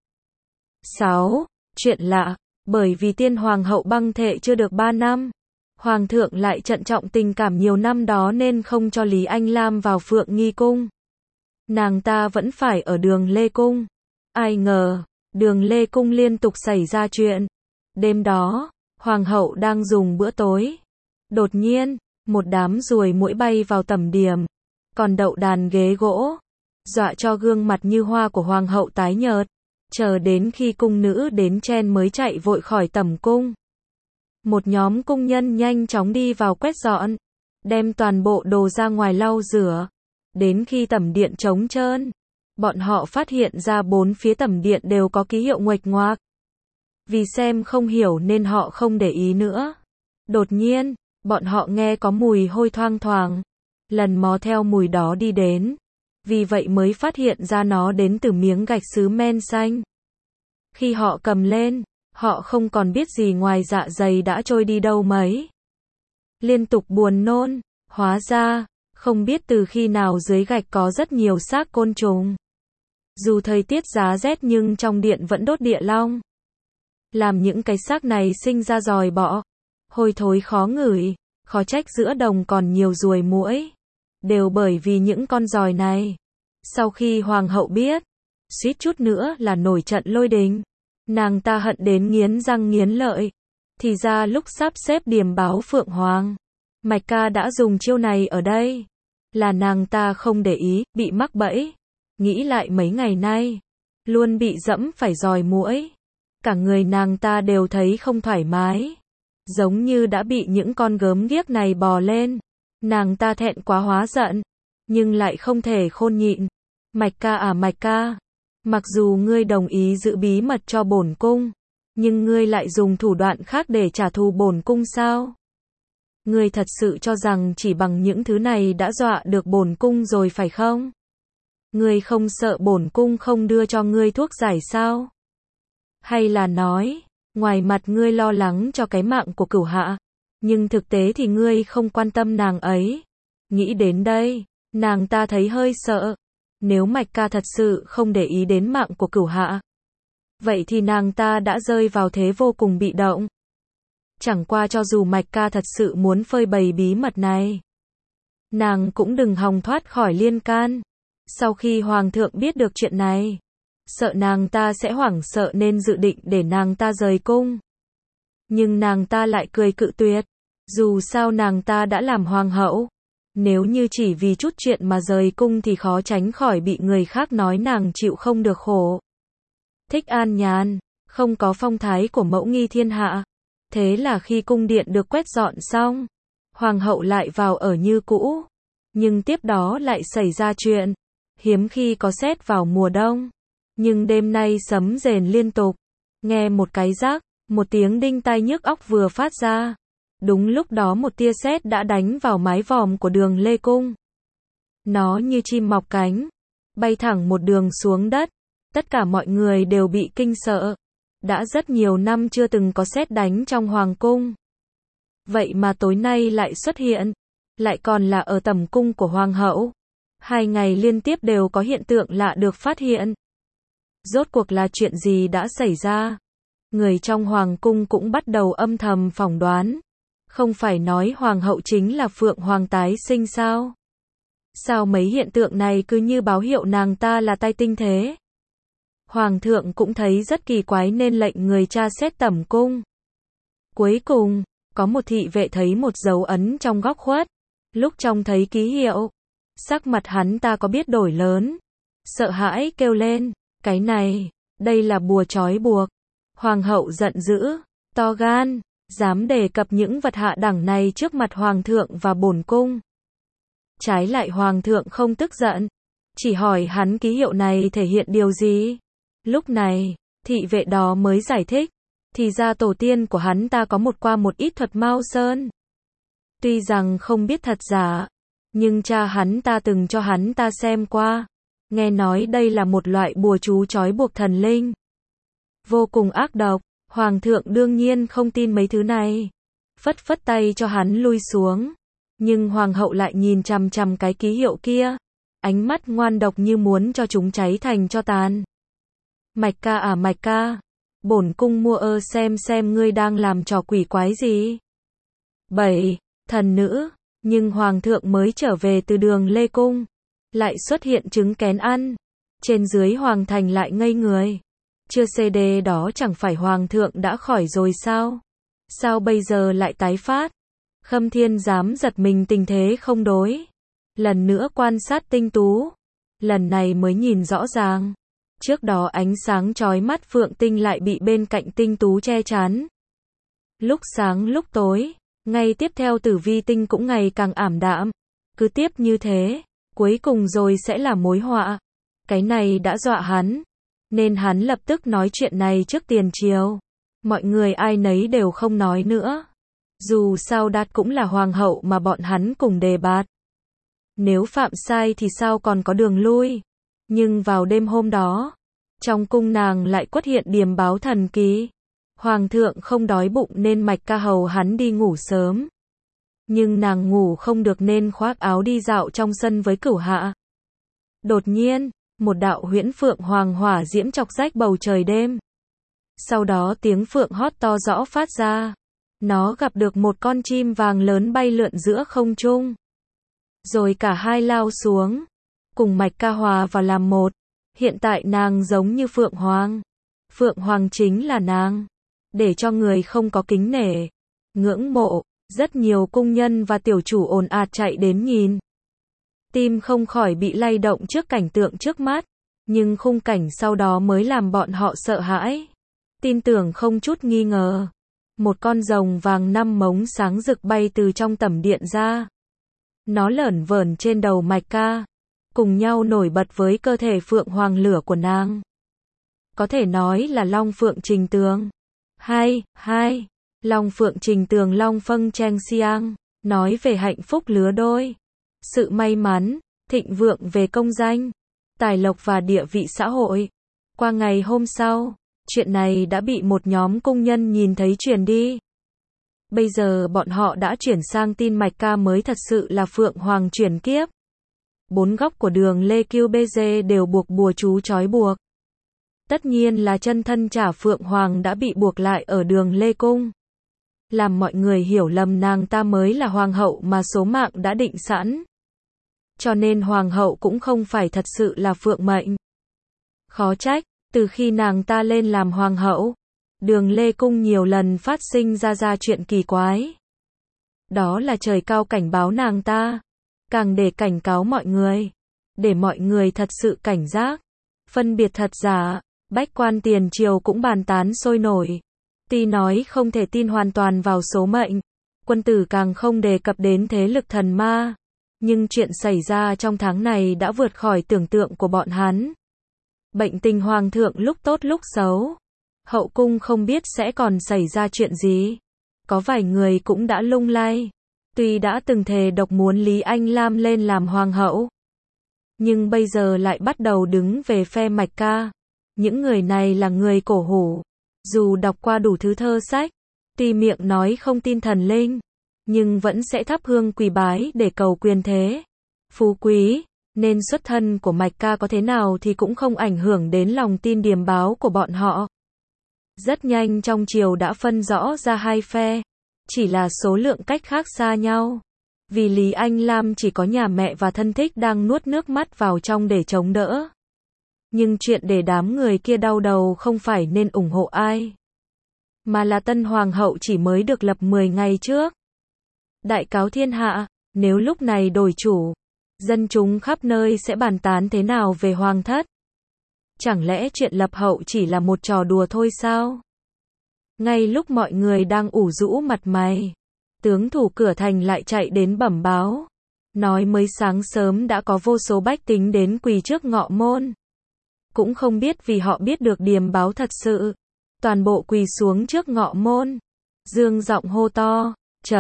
6. Chuyện lạ, bởi vì tiên hoàng hậu băng thệ chưa được 3 năm. Hoàng thượng lại trân trọng tình cảm nhiều năm đó nên không cho Lý Anh Lam vào Phượng Nghi Cung. Nàng ta vẫn phải ở Đường Lê Cung. Ai ngờ, Đường Lê Cung liên tục xảy ra chuyện. Đêm đó, hoàng hậu đang dùng bữa tối. Đột nhiên, một đám ruồi muỗi bay vào tẩm điểm, còn đậu đàn ghế gỗ, dọa cho gương mặt như hoa của hoàng hậu tái nhợt. Chờ đến khi cung nữ đến chen mới chạy vội khỏi tẩm cung. Một nhóm cung nhân nhanh chóng đi vào quét dọn, đem toàn bộ đồ ra ngoài lau rửa. Đến khi tẩm điện trống trơn, bọn họ phát hiện ra bốn phía tẩm điện đều có ký hiệu nguệch ngoạc. Vì xem không hiểu nên họ không để ý nữa. Đột nhiên, bọn họ nghe có mùi hôi thoang thoảng. lần mò theo mùi đó đi đến. Vì vậy mới phát hiện ra nó đến từ miếng gạch sứ men xanh. Khi họ cầm lên, họ không còn biết gì ngoài dạ dày đã trôi đi đâu mấy. Liên tục buồn nôn, hóa ra, không biết từ khi nào dưới gạch có rất nhiều xác côn trùng. Dù thời tiết giá rét nhưng trong điện vẫn đốt địa long. Làm những cái xác này sinh ra giòi bọ, hôi thối khó ngửi, khó trách giữa đồng còn nhiều ruồi muỗi. Đều bởi vì những con giòi này. Sau khi hoàng hậu biết, suýt chút nữa là nổi trận lôi đình. Nàng ta hận đến nghiến răng nghiến lợi. Thì ra lúc sắp xếp điềm báo Phượng Hoàng, Mạch Ca đã dùng chiêu này ở đây. Là nàng ta không để ý, bị mắc bẫy. Nghĩ lại mấy ngày nay, luôn bị dẫm phải giòi muỗi. Cả người nàng ta đều thấy không thoải mái. Giống như đã bị những con gớm ghiếc này bò lên. Nàng ta thẹn quá hóa giận, nhưng lại không thể khôn nhịn. Mạch Ca à Mạch Ca, mặc dù ngươi đồng ý giữ bí mật cho bổn cung, nhưng ngươi lại dùng thủ đoạn khác để trả thù bổn cung sao? Ngươi thật sự cho rằng chỉ bằng những thứ này đã dọa được bổn cung rồi phải không? Ngươi không sợ bổn cung không đưa cho ngươi thuốc giải sao? Hay là nói, ngoài mặt ngươi lo lắng cho cái mạng của Cửu Hạ, nhưng thực tế thì ngươi không quan tâm nàng ấy. Nghĩ đến đây, nàng ta thấy hơi sợ. Nếu Mạch Ca thật sự không để ý đến mạng của Cửu Hạ, vậy thì nàng ta đã rơi vào thế vô cùng bị động. Chẳng qua cho dù Mạch Ca thật sự muốn phơi bày bí mật này, nàng cũng đừng hòng thoát khỏi liên can. Sau khi Hoàng thượng biết được chuyện này, sợ nàng ta sẽ hoảng sợ nên dự định để nàng ta rời cung. Nhưng nàng ta lại cười cự tuyệt. Dù sao nàng ta đã làm hoàng hậu. Nếu như chỉ vì chút chuyện mà rời cung thì khó tránh khỏi bị người khác nói nàng chịu không được khổ. Thích an nhàn, không có phong thái của mẫu nghi thiên hạ. Thế là khi cung điện được quét dọn xong, hoàng hậu lại vào ở như cũ. Nhưng tiếp đó lại xảy ra chuyện. Hiếm khi có sét vào mùa đông. Nhưng đêm nay sấm rền liên tục. Nghe một cái rác, một tiếng đinh tai nhức óc vừa phát ra. Đúng lúc đó một tia sét đã đánh vào mái vòm của Đường Lê Cung. Nó như chim mọc cánh, bay thẳng một đường xuống đất. Tất cả mọi người đều bị kinh sợ. Đã rất nhiều năm chưa từng có sét đánh trong hoàng cung. Vậy mà tối nay lại xuất hiện, lại còn là ở tẩm cung của hoàng hậu. 2 ngày liên tiếp đều có hiện tượng lạ được phát hiện. Rốt cuộc là chuyện gì đã xảy ra? Người trong hoàng cung cũng bắt đầu âm thầm phỏng đoán. Không phải nói hoàng hậu chính là Phượng Hoàng tái sinh sao? Sao mấy hiện tượng này cứ như báo hiệu nàng ta là tai tinh thế? Hoàng thượng cũng thấy rất kỳ quái nên lệnh người tra xét tẩm cung. Cuối cùng, có một thị vệ thấy một dấu ấn trong góc khuất. Lúc trông thấy ký hiệu, sắc mặt hắn ta có biết đổi lớn. Sợ hãi kêu lên, cái này, đây là bùa trói buộc. Hoàng hậu giận dữ, to gan, dám đề cập những vật hạ đẳng này trước mặt hoàng thượng và bổn cung. Trái lại hoàng thượng không tức giận, chỉ hỏi hắn ký hiệu này thể hiện điều gì. Lúc này, thị vệ đó mới giải thích, thì ra tổ tiên của hắn ta có qua một ít thuật Mao Sơn. Tuy rằng không biết thật giả, nhưng cha hắn ta từng cho hắn ta xem qua. Nghe nói đây là một loại bùa chú trói buộc thần linh. Vô cùng ác độc, hoàng thượng đương nhiên không tin mấy thứ này. Phất phất tay cho hắn lui xuống. Nhưng hoàng hậu lại nhìn chằm chằm cái ký hiệu kia. Ánh mắt ngoan độc như muốn cho chúng cháy thành tro tàn. Mạch Ca à Mạch Ca, bổn cung mua xem ngươi đang làm trò quỷ quái gì. 7. Thần nữ, nhưng hoàng thượng mới trở về từ Đường Lê Cung. Lại xuất hiện trứng kén ăn. Trên dưới hoàng thành lại ngây người. Chưa CD đó chẳng phải hoàng thượng đã khỏi rồi sao? Sao bây giờ lại tái phát? Khâm Thiên dám giật mình tình thế không đối. Lần nữa quan sát tinh tú. Lần này mới nhìn rõ ràng. Trước đó ánh sáng chói mắt phượng tinh lại bị bên cạnh tinh tú che chắn. Lúc sáng lúc tối. Ngay tiếp theo tử vi tinh cũng ngày càng ảm đạm. Cứ tiếp như thế, cuối cùng rồi sẽ là mối họa. Cái này đã dọa hắn. Nên hắn lập tức nói chuyện này trước tiền triều. Mọi người ai nấy đều không nói nữa. Dù sao Đạt cũng là hoàng hậu mà bọn hắn cùng đề bạt. Nếu phạm sai thì sao còn có đường lui. Nhưng vào đêm hôm đó, trong cung nàng lại xuất hiện điềm báo thần kỳ. Hoàng thượng không đói bụng nên Mạch Ca hầu hắn đi ngủ sớm. Nhưng nàng ngủ không được nên khoác áo đi dạo trong sân với Cửu Hạ. Đột nhiên, một đạo huyễn phượng hoàng hỏa diễm chọc rách bầu trời đêm. Sau đó tiếng phượng hót to rõ phát ra. Nó gặp được một con chim vàng lớn bay lượn giữa không trung. Rồi cả hai lao xuống, cùng Mạch Ca hòa vào làm một. Hiện tại nàng giống như phượng hoàng. Phượng hoàng chính là nàng. Để cho người không có kính nể, ngưỡng mộ, rất nhiều cung nhân và tiểu chủ ồn ạt chạy đến nhìn. Tim không khỏi bị lay động trước cảnh tượng trước mắt, nhưng khung cảnh sau đó mới làm bọn họ sợ hãi. Tin tưởng không chút nghi ngờ. Một con rồng vàng 5 móng sáng rực bay từ trong tẩm điện ra. Nó lởn vởn trên đầu Mạch Ca, cùng nhau nổi bật với cơ thể phượng hoàng lửa của nàng. Có thể nói là Long Phượng Trình Tường. Hai, Long Phượng Trình Tường Long Phâng Cheng Xiang, nói về hạnh phúc lứa đôi, sự may mắn, thịnh vượng về công danh, tài lộc và địa vị xã hội. Qua ngày hôm sau, chuyện này đã bị một nhóm cung nhân nhìn thấy truyền đi. Bây giờ bọn họ đã chuyển sang tin Mạch Ca mới thật sự là Phượng Hoàng chuyển kiếp. 4 góc của đường Lê Kiêu BG đều buộc bùa chú trói buộc. Tất nhiên là chân thân trả Phượng Hoàng đã bị buộc lại ở đường Lê Cung. Làm mọi người hiểu lầm nàng ta mới là hoàng hậu mà số mạng đã định sẵn. Cho nên hoàng hậu cũng không phải thật sự là phượng mệnh. Khó trách, từ khi nàng ta lên làm hoàng hậu, đường Lê Cung nhiều lần phát sinh ra chuyện kỳ quái. Đó là trời cao cảnh báo nàng ta, càng để cảnh cáo mọi người, để mọi người thật sự cảnh giác, phân biệt thật giả. Bách quan tiền triều cũng bàn tán sôi nổi. Tuy nói không thể tin hoàn toàn vào số mệnh, quân tử càng không đề cập đến thế lực thần ma. Nhưng chuyện xảy ra trong tháng này đã vượt khỏi tưởng tượng của bọn hắn. Bệnh tình hoàng thượng lúc tốt lúc xấu. Hậu cung không biết sẽ còn xảy ra chuyện gì. Có vài người cũng đã lung lay. Tuy đã từng thề độc muốn Lý Anh Lam lên làm hoàng hậu, nhưng bây giờ lại bắt đầu đứng về phe Mạch Ca. Những người này là người cổ hủ. Dù đọc qua đủ thứ thơ sách, tuy miệng nói không tin thần linh, nhưng vẫn sẽ thắp hương quỳ bái để cầu quyền thế, phú quý, nên xuất thân của Mạch Ca có thế nào thì cũng không ảnh hưởng đến lòng tin điềm báo của bọn họ. Rất nhanh trong triều đã phân rõ ra hai phe, chỉ là số lượng cách khác xa nhau. Vì Lý Anh Lam chỉ có nhà mẹ và thân thích đang nuốt nước mắt vào trong để chống đỡ. Nhưng chuyện để đám người kia đau đầu không phải nên ủng hộ ai, mà là tân hoàng hậu chỉ mới được lập 10 ngày trước. Đại cáo thiên hạ, nếu lúc này đổi chủ, dân chúng khắp nơi sẽ bàn tán thế nào về hoàng thất? Chẳng lẽ chuyện lập hậu chỉ là một trò đùa thôi sao? Ngay lúc mọi người đang ủ rũ mặt mày, tướng thủ cửa thành lại chạy đến bẩm báo, nói mới sáng sớm đã có vô số bách tính đến quỳ trước ngọ môn. Cũng không biết vì họ biết được điềm báo thật sự, toàn bộ quỳ xuống trước ngọ môn, dương giọng hô to,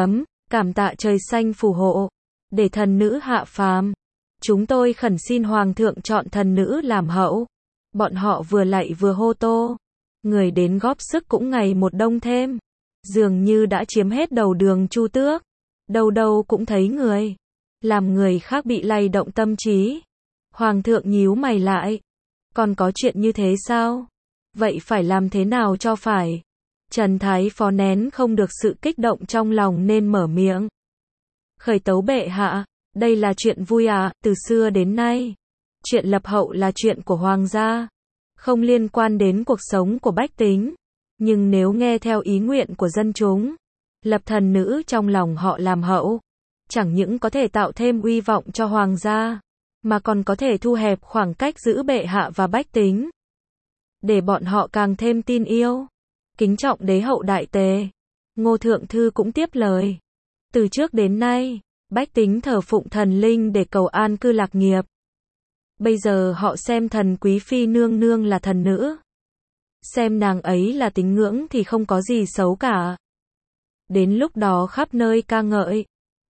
cảm tạ trời xanh phù hộ, để thần nữ hạ phàm. Chúng tôi khẩn xin hoàng thượng chọn thần nữ làm hậu. Bọn họ vừa lạy vừa hô to, người đến góp sức cũng ngày một đông thêm, dường như đã chiếm hết đầu đường Chu Tước, đâu đâu cũng thấy người, làm người khác bị lay động tâm trí. Hoàng thượng nhíu mày lại, còn có chuyện như thế sao? Vậy phải làm thế nào cho phải? Trần Thái Phó nén không được sự kích động trong lòng nên mở miệng. Khởi tấu bệ hạ, đây là chuyện vui à, từ xưa đến nay. Chuyện lập hậu là chuyện của hoàng gia, không liên quan đến cuộc sống của bách tính. Nhưng nếu nghe theo ý nguyện của dân chúng, lập thần nữ trong lòng họ làm hậu, chẳng những có thể tạo thêm uy vọng cho hoàng gia, mà còn có thể thu hẹp khoảng cách giữa bệ hạ và bách tính, để bọn họ càng thêm tin yêu, kính trọng đế hậu đại tề. Ngô Thượng Thư cũng tiếp lời. Từ trước đến nay, bách tính thờ phụng thần linh để cầu an cư lạc nghiệp. Bây giờ họ xem thần quý phi nương nương là thần nữ, xem nàng ấy là tín ngưỡng thì không có gì xấu cả. Đến lúc đó khắp nơi ca ngợi,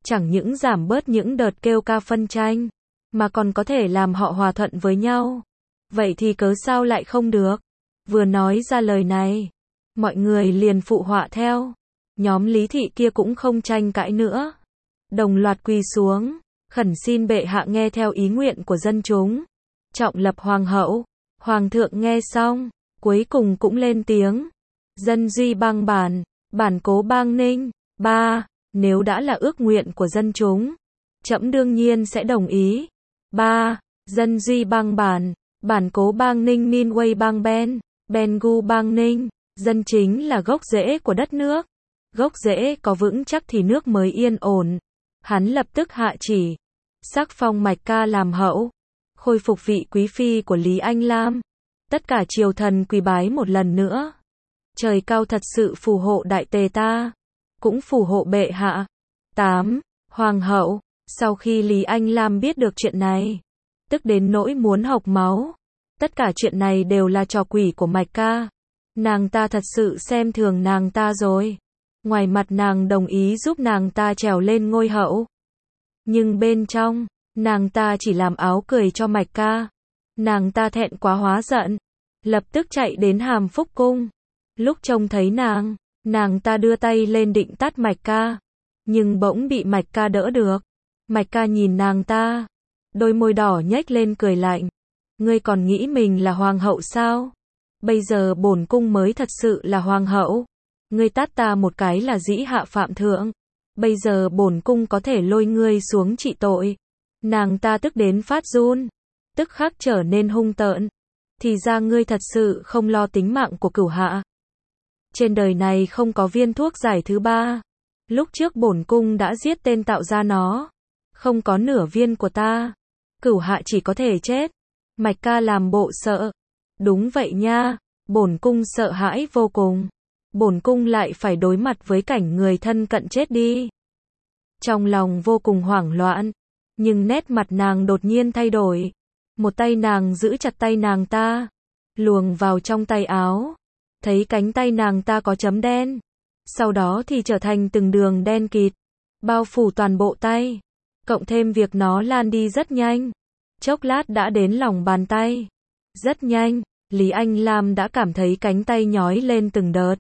chẳng những giảm bớt những đợt kêu ca phân tranh, mà còn có thể làm họ hòa thuận với nhau. Vậy thì cớ sao lại không được? Vừa nói ra lời này, mọi người liền phụ họa theo. Nhóm Lý Thị kia cũng không tranh cãi nữa, đồng loạt quỳ xuống, khẩn xin bệ hạ nghe theo ý nguyện của dân chúng, trọng lập hoàng hậu. Hoàng thượng nghe xong, cuối cùng cũng lên tiếng. Dân duy bang bản, bản cố bang ninh. 3. Nếu đã là ước nguyện của dân chúng, trẫm đương nhiên sẽ đồng ý. 3. Dân duy bang bản, bản cố bang ninh min quay bang ben, ben gu bang ninh. Dân chính là gốc rễ của đất nước. Gốc rễ có vững chắc thì nước mới yên ổn. Hắn lập tức hạ chỉ, sắc phong Mạch Ca làm hậu, khôi phục vị quý phi của Lý Anh Lam. Tất cả triều thần quỳ bái một lần nữa. Trời cao thật sự phù hộ đại tề ta, cũng phù hộ bệ hạ. 8. Hoàng hậu, sau khi Lý Anh Lam biết được chuyện này, tức đến nỗi muốn hộc máu. Tất cả chuyện này đều là trò quỷ của Mạch Ca. Nàng ta thật sự xem thường nàng ta rồi. Ngoài mặt nàng đồng ý giúp nàng ta trèo lên ngôi hậu, nhưng bên trong, nàng ta chỉ làm áo cười cho Mạch Ca. Nàng ta thẹn quá hóa giận, lập tức chạy đến Hàm Phúc cung. Lúc trông thấy nàng ta đưa tay lên định tát Mạch Ca, nhưng bỗng bị Mạch Ca đỡ được. Mạch Ca nhìn nàng ta, đôi môi đỏ nhếch lên cười lạnh. Ngươi còn nghĩ mình là hoàng hậu sao? Bây giờ bổn cung mới thật sự là hoàng hậu. Ngươi tát ta một cái là dĩ hạ phạm thượng. Bây giờ bổn cung có thể lôi ngươi xuống trị tội. Nàng ta tức đến phát run, tức khắc trở nên hung tợn. Thì ra ngươi thật sự không lo tính mạng của Cửu Hạ. Trên đời này không có viên thuốc giải thứ ba. Lúc trước bổn cung đã giết tên tạo ra nó. Không có nửa viên của ta, Cửu Hạ chỉ có thể chết. Mạch Ca làm bộ sợ. Đúng vậy nha, bổn cung sợ hãi vô cùng. Bổn cung lại phải đối mặt với cảnh người thân cận chết đi. Trong lòng vô cùng hoảng loạn, nhưng nét mặt nàng đột nhiên thay đổi. Một tay nàng giữ chặt tay nàng ta, luồng vào trong tay áo, thấy cánh tay nàng ta có chấm đen. Sau đó thì trở thành từng đường đen kịt, bao phủ toàn bộ tay. Cộng thêm việc nó lan đi rất nhanh, chốc lát đã đến lòng bàn tay. Rất nhanh, Lý Anh Lam đã cảm thấy cánh tay nhói lên từng đợt,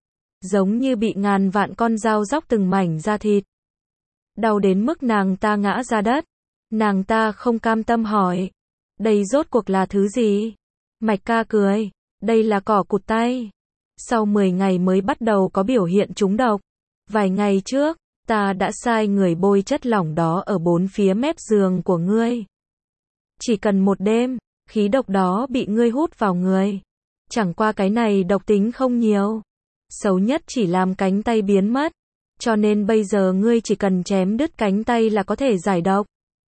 giống như bị ngàn vạn con dao róc từng mảnh da thịt. Đau đến mức nàng ta ngã ra đất. Nàng ta không cam tâm hỏi, đây rốt cuộc là thứ gì? Mạch Ca cười, đây là cỏ cụt tay. Sau 10 ngày mới bắt đầu có biểu hiện trúng độc. Vài ngày trước, ta đã sai người bôi chất lỏng đó ở 4 phía mép giường của ngươi. Chỉ cần một đêm, khí độc đó bị ngươi hút vào người. Chẳng qua cái này độc tính không nhiều, xấu nhất chỉ làm cánh tay biến mất. Cho nên bây giờ ngươi chỉ cần chém đứt cánh tay là có thể giải độc.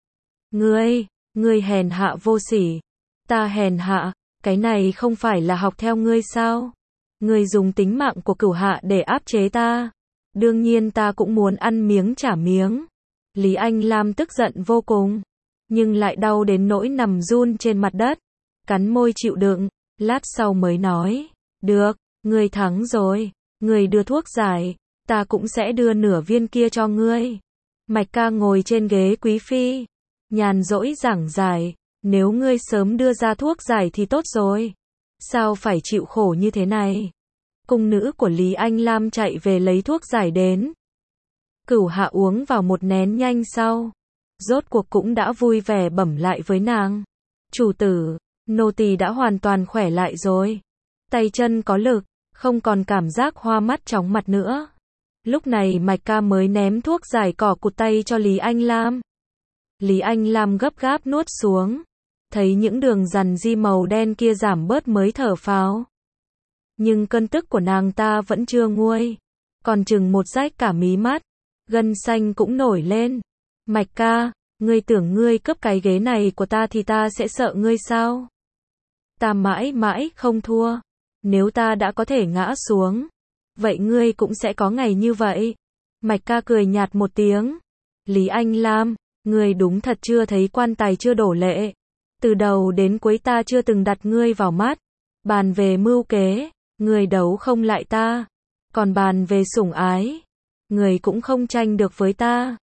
Ngươi hèn hạ vô sỉ. Ta hèn hạ, cái này không phải là học theo ngươi sao? Ngươi dùng tính mạng của Cửu Hạ để áp chế ta. Đương nhiên ta cũng muốn ăn miếng trả miếng. Lý Anh Lam tức giận vô cùng, nhưng lại đau đến nỗi nằm run trên mặt đất, cắn môi chịu đựng, lát sau mới nói, được, ngươi thắng rồi, ngươi đưa thuốc giải, ta cũng sẽ đưa nửa viên kia cho ngươi. Mạch Ca ngồi trên ghế quý phi, nhàn rỗi giảng giải, nếu ngươi sớm đưa ra thuốc giải thì tốt rồi. Sao phải chịu khổ như thế này? Cung nữ của Lý Anh Lam chạy về lấy thuốc giải đến. Cửu Hạ uống vào một nén nhanh sau, rốt cuộc cũng đã vui vẻ bẩm lại với nàng. Chủ tử, nô tỳ đã hoàn toàn khỏe lại rồi. Tay chân có lực, không còn cảm giác hoa mắt chóng mặt nữa. Lúc này Mạch Ca mới ném thuốc giải cỏ cụt tay cho Lý Anh Lam. Lý Anh Lam gấp gáp nuốt xuống, thấy những đường rằn di màu đen kia giảm bớt mới thở phào. Nhưng cơn tức của nàng ta vẫn chưa nguôi, còn chừng một rách cả mí mắt, gân xanh cũng nổi lên. Mạch Ca, ngươi tưởng ngươi cướp cái ghế này của ta thì ta sẽ sợ ngươi sao? Ta mãi mãi không thua. Nếu ta đã có thể ngã xuống, vậy ngươi cũng sẽ có ngày như vậy. Mạch Ca cười nhạt một tiếng. Lý Anh Lam, ngươi đúng thật chưa thấy quan tài chưa đổ lệ. Từ đầu đến cuối ta chưa từng đặt ngươi vào mắt. Bàn về mưu kế, ngươi đấu không lại ta. Còn bàn về sủng ái, ngươi cũng không tranh được với ta.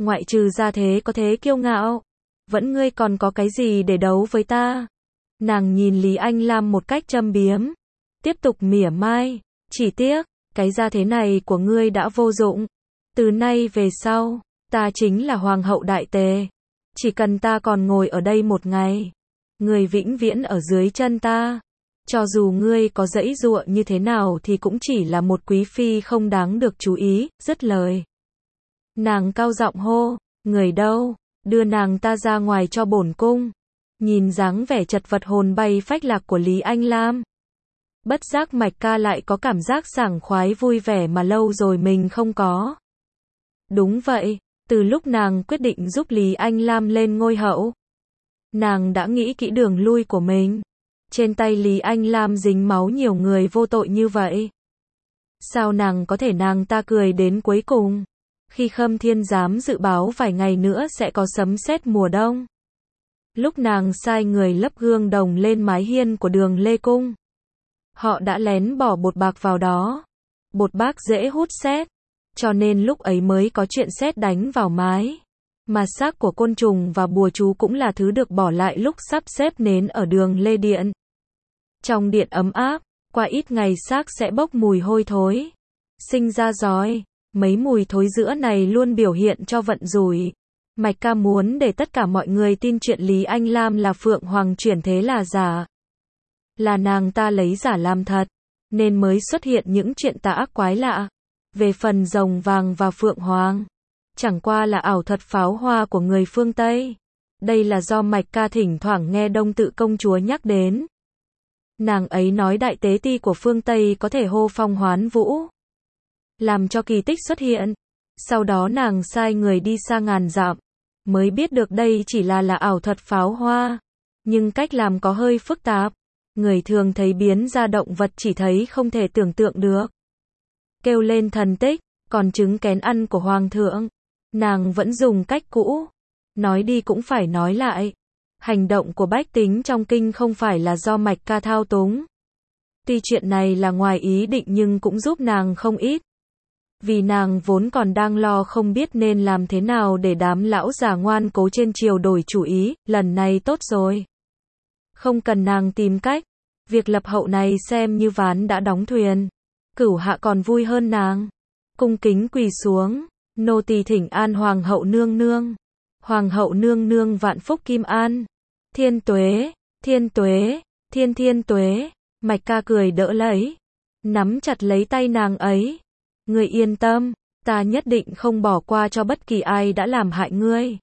Ngoại trừ ra thế có thế kiêu ngạo, vẫn ngươi còn có cái gì để đấu với ta? Nàng nhìn Lý Anh Lam một cách châm biếm, tiếp tục mỉa mai, chỉ tiếc, cái gia thế này của ngươi đã vô dụng. Từ nay về sau, ta chính là hoàng hậu đại tề. Chỉ cần ta còn ngồi ở đây một ngày, ngươi vĩnh viễn ở dưới chân ta. Cho dù ngươi có giãy giụa như thế nào thì cũng chỉ là một quý phi không đáng được chú ý. Dứt lời, nàng cao giọng hô, người đâu, đưa nàng ta ra ngoài cho bổn cung. Nhìn dáng vẻ chật vật hồn bay phách lạc của Lý Anh Lam, bất giác Mạch Ca lại có cảm giác sảng khoái vui vẻ mà lâu rồi mình không có. Đúng vậy, từ lúc nàng quyết định giúp Lý Anh Lam lên ngôi hậu, nàng đã nghĩ kỹ đường lui của mình. Trên tay Lý Anh Lam dính máu nhiều người vô tội như vậy. Sao nàng có thể, nàng ta cười đến cuối cùng. Khi Khâm Thiên Giám dự báo vài ngày nữa sẽ có sấm sét mùa đông. Lúc nàng sai người lấp gương đồng lên mái hiên của Đường Lê Cung, họ đã lén bỏ bột bạc vào đó. Bột bạc dễ hút sét, cho nên lúc ấy mới có chuyện sét đánh vào mái. Mà xác của côn trùng và bùa chú cũng là thứ được bỏ lại lúc sắp xếp nến ở Đường Lê Điện. Trong điện ấm áp, qua ít ngày xác sẽ bốc mùi hôi thối, sinh ra giói. Mấy mùi thối giữa này luôn biểu hiện cho vận rủi. Mạch Ca muốn để tất cả mọi người tin chuyện Lý Anh Lam là Phượng Hoàng chuyển thế là giả. Là nàng ta lấy giả làm thật, nên mới xuất hiện những chuyện tà ác quái lạ. Về phần rồng vàng và Phượng Hoàng, chẳng qua là ảo thuật pháo hoa của người phương Tây. Đây là do Mạch Ca thỉnh thoảng nghe Đông Tự công chúa nhắc đến. Nàng ấy nói đại tế ti của phương Tây có thể hô phong hoán vũ, làm cho kỳ tích xuất hiện. Sau đó nàng sai người đi xa ngàn dặm, mới biết được đây chỉ là ảo thuật pháo hoa. Nhưng cách làm có hơi phức tạp. Người thường thấy biến ra động vật chỉ thấy không thể tưởng tượng được. Kêu lên thần tích, còn trứng kén ăn của hoàng thượng, nàng vẫn dùng cách cũ. Nói đi cũng phải nói lại. Hành động của bách tính trong kinh không phải là do Mạch Ca thao túng. Tuy chuyện này là ngoài ý định nhưng cũng giúp nàng không ít. Vì nàng vốn còn đang lo không biết nên làm thế nào để đám lão già ngoan cố trên triều đổi chủ ý, lần này tốt rồi. Không cần nàng tìm cách, việc lập hậu này xem như ván đã đóng thuyền. Cửu Hạ còn vui hơn nàng. Cung kính quỳ xuống, nô tỳ thỉnh an hoàng hậu nương nương. Hoàng hậu nương nương vạn phúc kim an. Thiên tuế, thiên tuế, thiên thiên tuế. Mạch Ca cười đỡ lấy, nắm chặt lấy tay nàng ấy. Ngươi yên tâm, ta nhất định không bỏ qua cho bất kỳ ai đã làm hại ngươi.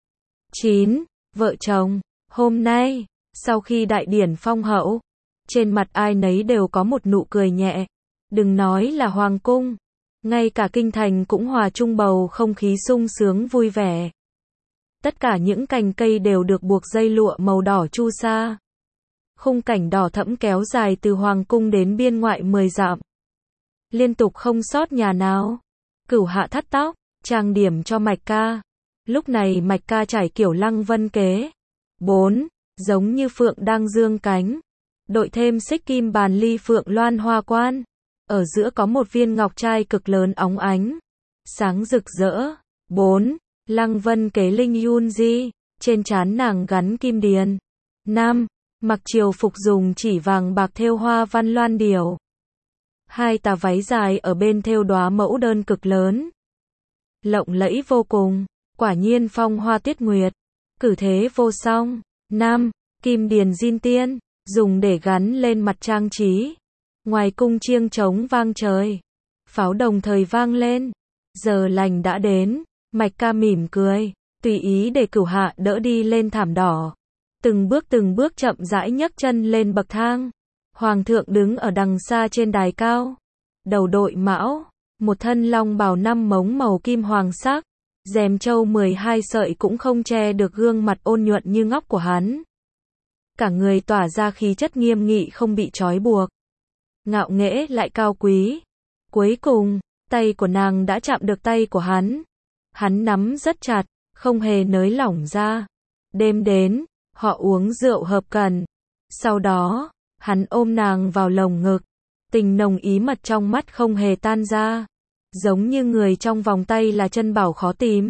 9. Vợ chồng. Hôm nay, sau khi đại điển phong hậu, trên mặt ai nấy đều có một nụ cười nhẹ. Đừng nói là hoàng cung, ngay cả kinh thành cũng hòa chung bầu không khí sung sướng vui vẻ. Tất cả những cành cây đều được buộc dây lụa màu đỏ chu sa. Khung cảnh đỏ thẫm kéo dài từ hoàng cung đến biên ngoại 10 dặm. Liên tục không sót nhà nào. Cửu Hạ thắt tóc, trang điểm cho Mạch Ca. Lúc này Mạch Ca trải kiểu lăng vân kế. 4. Giống như phượng đang dương cánh. Đội thêm xích kim bàn ly phượng loan hoa quan. Ở giữa có một viên ngọc trai cực lớn óng ánh, sáng rực rỡ. 4. Lăng vân kế linh yun di. Trên trán nàng gắn kim điền. 5. Mặc triều phục dùng chỉ vàng bạc thêu hoa văn loan điểu. 2 tà váy dài ở bên thêu đóa mẫu đơn cực lớn, lộng lẫy vô cùng, quả nhiên phong hoa tuyết nguyệt, cử thế vô song. 5. Kim điền diên tiên, dùng để gắn lên mặt trang trí. Ngoài cung chiêng trống vang trời, pháo đồng thời vang lên. Giờ lành đã đến, Mạch Ca mỉm cười, tùy ý để Cửu Hạ đỡ đi lên thảm đỏ. Từng bước chậm rãi nhấc chân lên bậc thang. Hoàng thượng đứng ở đằng xa trên đài cao, đầu đội mão, một thân long bào 5 mống màu kim hoàng sắc, rèm châu 12 sợi cũng không che được gương mặt ôn nhuận như ngọc của hắn. Cả người tỏa ra khí chất nghiêm nghị không bị trói buộc, ngạo nghễ lại cao quý. Cuối cùng, tay của nàng đã chạm được tay của hắn. Hắn nắm rất chặt, không hề nới lỏng ra. Đêm đến, họ uống rượu hợp cần. Sau đó, hắn ôm nàng vào lồng ngực, tình nồng ý mật trong mắt không hề tan ra, giống như người trong vòng tay là chân bảo khó tìm.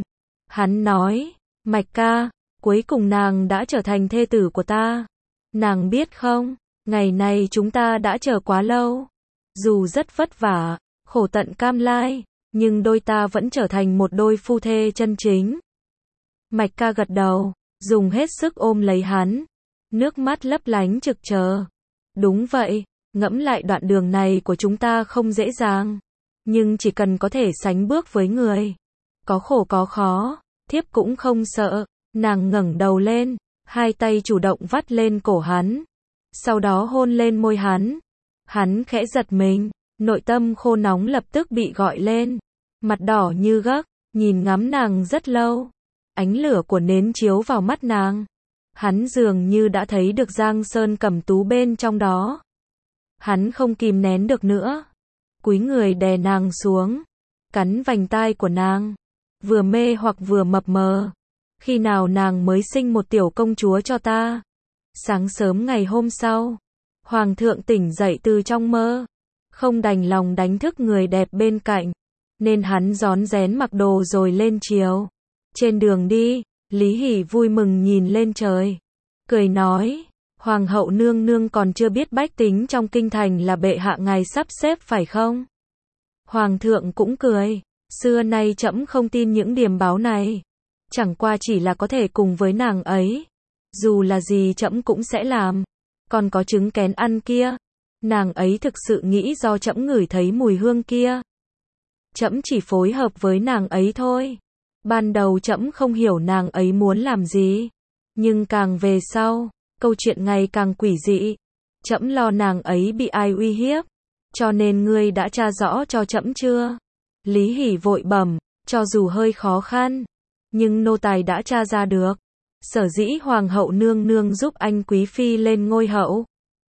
Hắn nói, Mạch ca, cuối cùng nàng đã trở thành thê tử của ta. Nàng biết không, ngày này chúng ta đã chờ quá lâu. Dù rất vất vả, khổ tận cam lai, nhưng đôi ta vẫn trở thành một đôi phu thê chân chính. Mạch ca gật đầu, dùng hết sức ôm lấy hắn, nước mắt lấp lánh trực chờ. Đúng vậy, ngẫm lại đoạn đường này của chúng ta không dễ dàng, nhưng chỉ cần có thể sánh bước với người, có khổ có khó, thiếp cũng không sợ. Nàng ngẩng đầu lên, hai tay chủ động vắt lên cổ hắn, sau đó hôn lên môi hắn. Hắn khẽ giật mình, nội tâm khô nóng lập tức bị gọi lên, mặt đỏ như gấc, nhìn ngắm nàng rất lâu. Ánh lửa của nến chiếu vào mắt nàng, hắn dường như đã thấy được Giang Sơn Cẩm Tú bên trong đó. Hắn không kìm nén được nữa, cúi người đè nàng xuống, cắn vành tai của nàng, vừa mê hoặc vừa mập mờ. Khi nào nàng mới sinh một tiểu công chúa cho ta? Sáng sớm ngày hôm sau, Hoàng thượng tỉnh dậy từ trong mơ, không đành lòng đánh thức người đẹp bên cạnh, nên hắn rón rén mặc đồ rồi lên triều. Trên đường đi, Lý Hỉ vui mừng nhìn lên trời, cười nói, Hoàng hậu nương nương còn chưa biết bách tính trong kinh thành là bệ hạ ngài sắp xếp phải không? Hoàng thượng cũng cười, xưa nay trẫm không tin những điềm báo này, chẳng qua chỉ là có thể cùng với nàng ấy, dù là gì trẫm cũng sẽ làm. Còn có trứng kén ăn kia, nàng ấy thực sự nghĩ do trẫm ngửi thấy mùi hương kia. Trẫm chỉ phối hợp với nàng ấy thôi. Ban đầu trẫm không hiểu nàng ấy muốn làm gì, nhưng càng về sau, câu chuyện ngày càng quỷ dị. Trẫm lo nàng ấy bị ai uy hiếp, cho nên ngươi đã tra rõ cho trẫm chưa? Lý Hỉ vội bẩm, cho dù hơi khó khăn, nhưng nô tài đã tra ra được. Sở dĩ Hoàng hậu nương nương giúp anh quý phi lên ngôi hậu,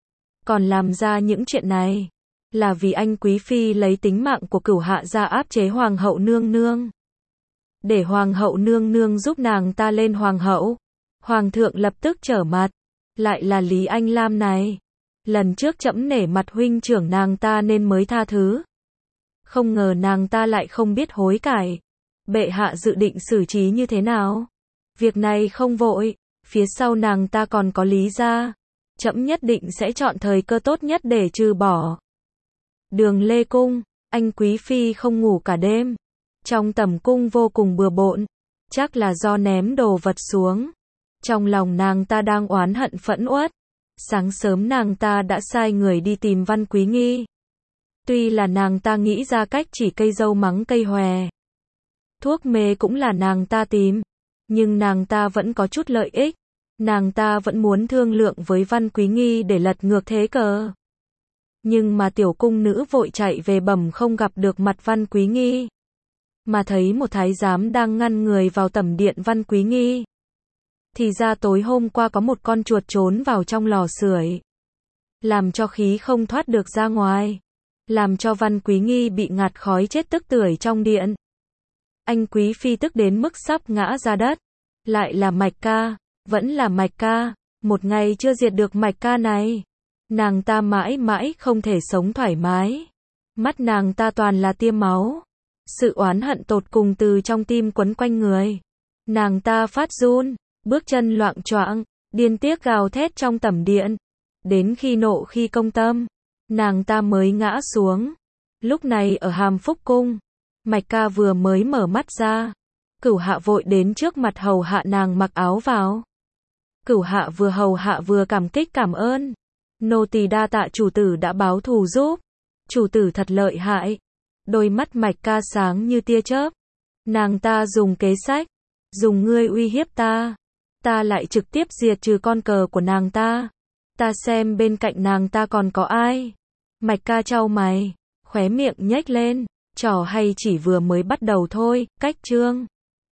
còn làm ra những chuyện này, là vì anh quý phi lấy tính mạng của Cửu hạ ra áp chế Hoàng hậu nương nương, để Hoàng hậu nương nương giúp nàng ta lên hoàng hậu. Hoàng thượng lập tức trở mặt, lại là Lý Anh Lam này. Lần trước trẫm nể mặt huynh trưởng nàng ta nên mới tha thứ, không ngờ nàng ta lại không biết hối cải. Bệ hạ dự định xử trí như thế nào? Việc này không vội, phía sau nàng ta còn có Lý gia, trẫm nhất định sẽ chọn thời cơ tốt nhất để trừ bỏ. Đường Lê Cung, anh quý phi không ngủ cả đêm, trong tầm cung vô cùng bừa bộn, chắc là do ném đồ vật xuống. Trong lòng nàng ta đang oán hận phẫn uất. Sáng sớm nàng ta đã sai người đi tìm Văn Quý Nghi. Tuy là nàng ta nghĩ ra cách chỉ cây dâu mắng cây hòe, thuốc mê cũng là nàng ta tìm, nhưng nàng ta vẫn có chút lợi ích. Nàng ta vẫn muốn thương lượng với Văn Quý Nghi để lật ngược thế cờ. Nhưng mà tiểu cung nữ vội chạy về bẩm không gặp được mặt Văn Quý Nghi, mà thấy một thái giám đang ngăn người vào tẩm điện Văn Quý Nghi. Thì ra tối hôm qua có một con chuột trốn vào trong lò sưởi, làm cho khí không thoát được ra ngoài, làm cho Văn Quý Nghi bị ngạt khói chết tức tưởi trong điện. Anh quý phi tức đến mức sắp ngã ra đất. Lại là Mạch ca, vẫn là Mạch ca, một ngày chưa diệt được Mạch ca này, nàng ta mãi mãi không thể sống thoải mái. Mắt nàng ta toàn là tia máu, sự oán hận tột cùng từ trong tim quấn quanh người. Nàng ta phát run, bước chân loạng choạng, điên tiết gào thét trong tẩm điện. Đến khi nộ khi công tâm, nàng ta mới ngã xuống. Lúc này ở Hàm Phúc Cung, Mạch ca vừa mới mở mắt ra, Cửu hạ vội đến trước mặt hầu hạ nàng mặc áo vào. Cửu hạ vừa hầu hạ vừa cảm kích cảm ơn. Nô tỳ đa tạ chủ tử đã báo thù giúp. Chủ tử thật lợi hại. Đôi mắt Mạch ca sáng như tia chớp. Nàng ta dùng kế sách, dùng ngươi uy hiếp ta, ta lại trực tiếp diệt trừ con cờ của nàng ta. Ta xem bên cạnh nàng ta còn có ai. Mạch ca chau mày, khóe miệng nhếch lên, trò hay chỉ vừa mới bắt đầu thôi. Cách chương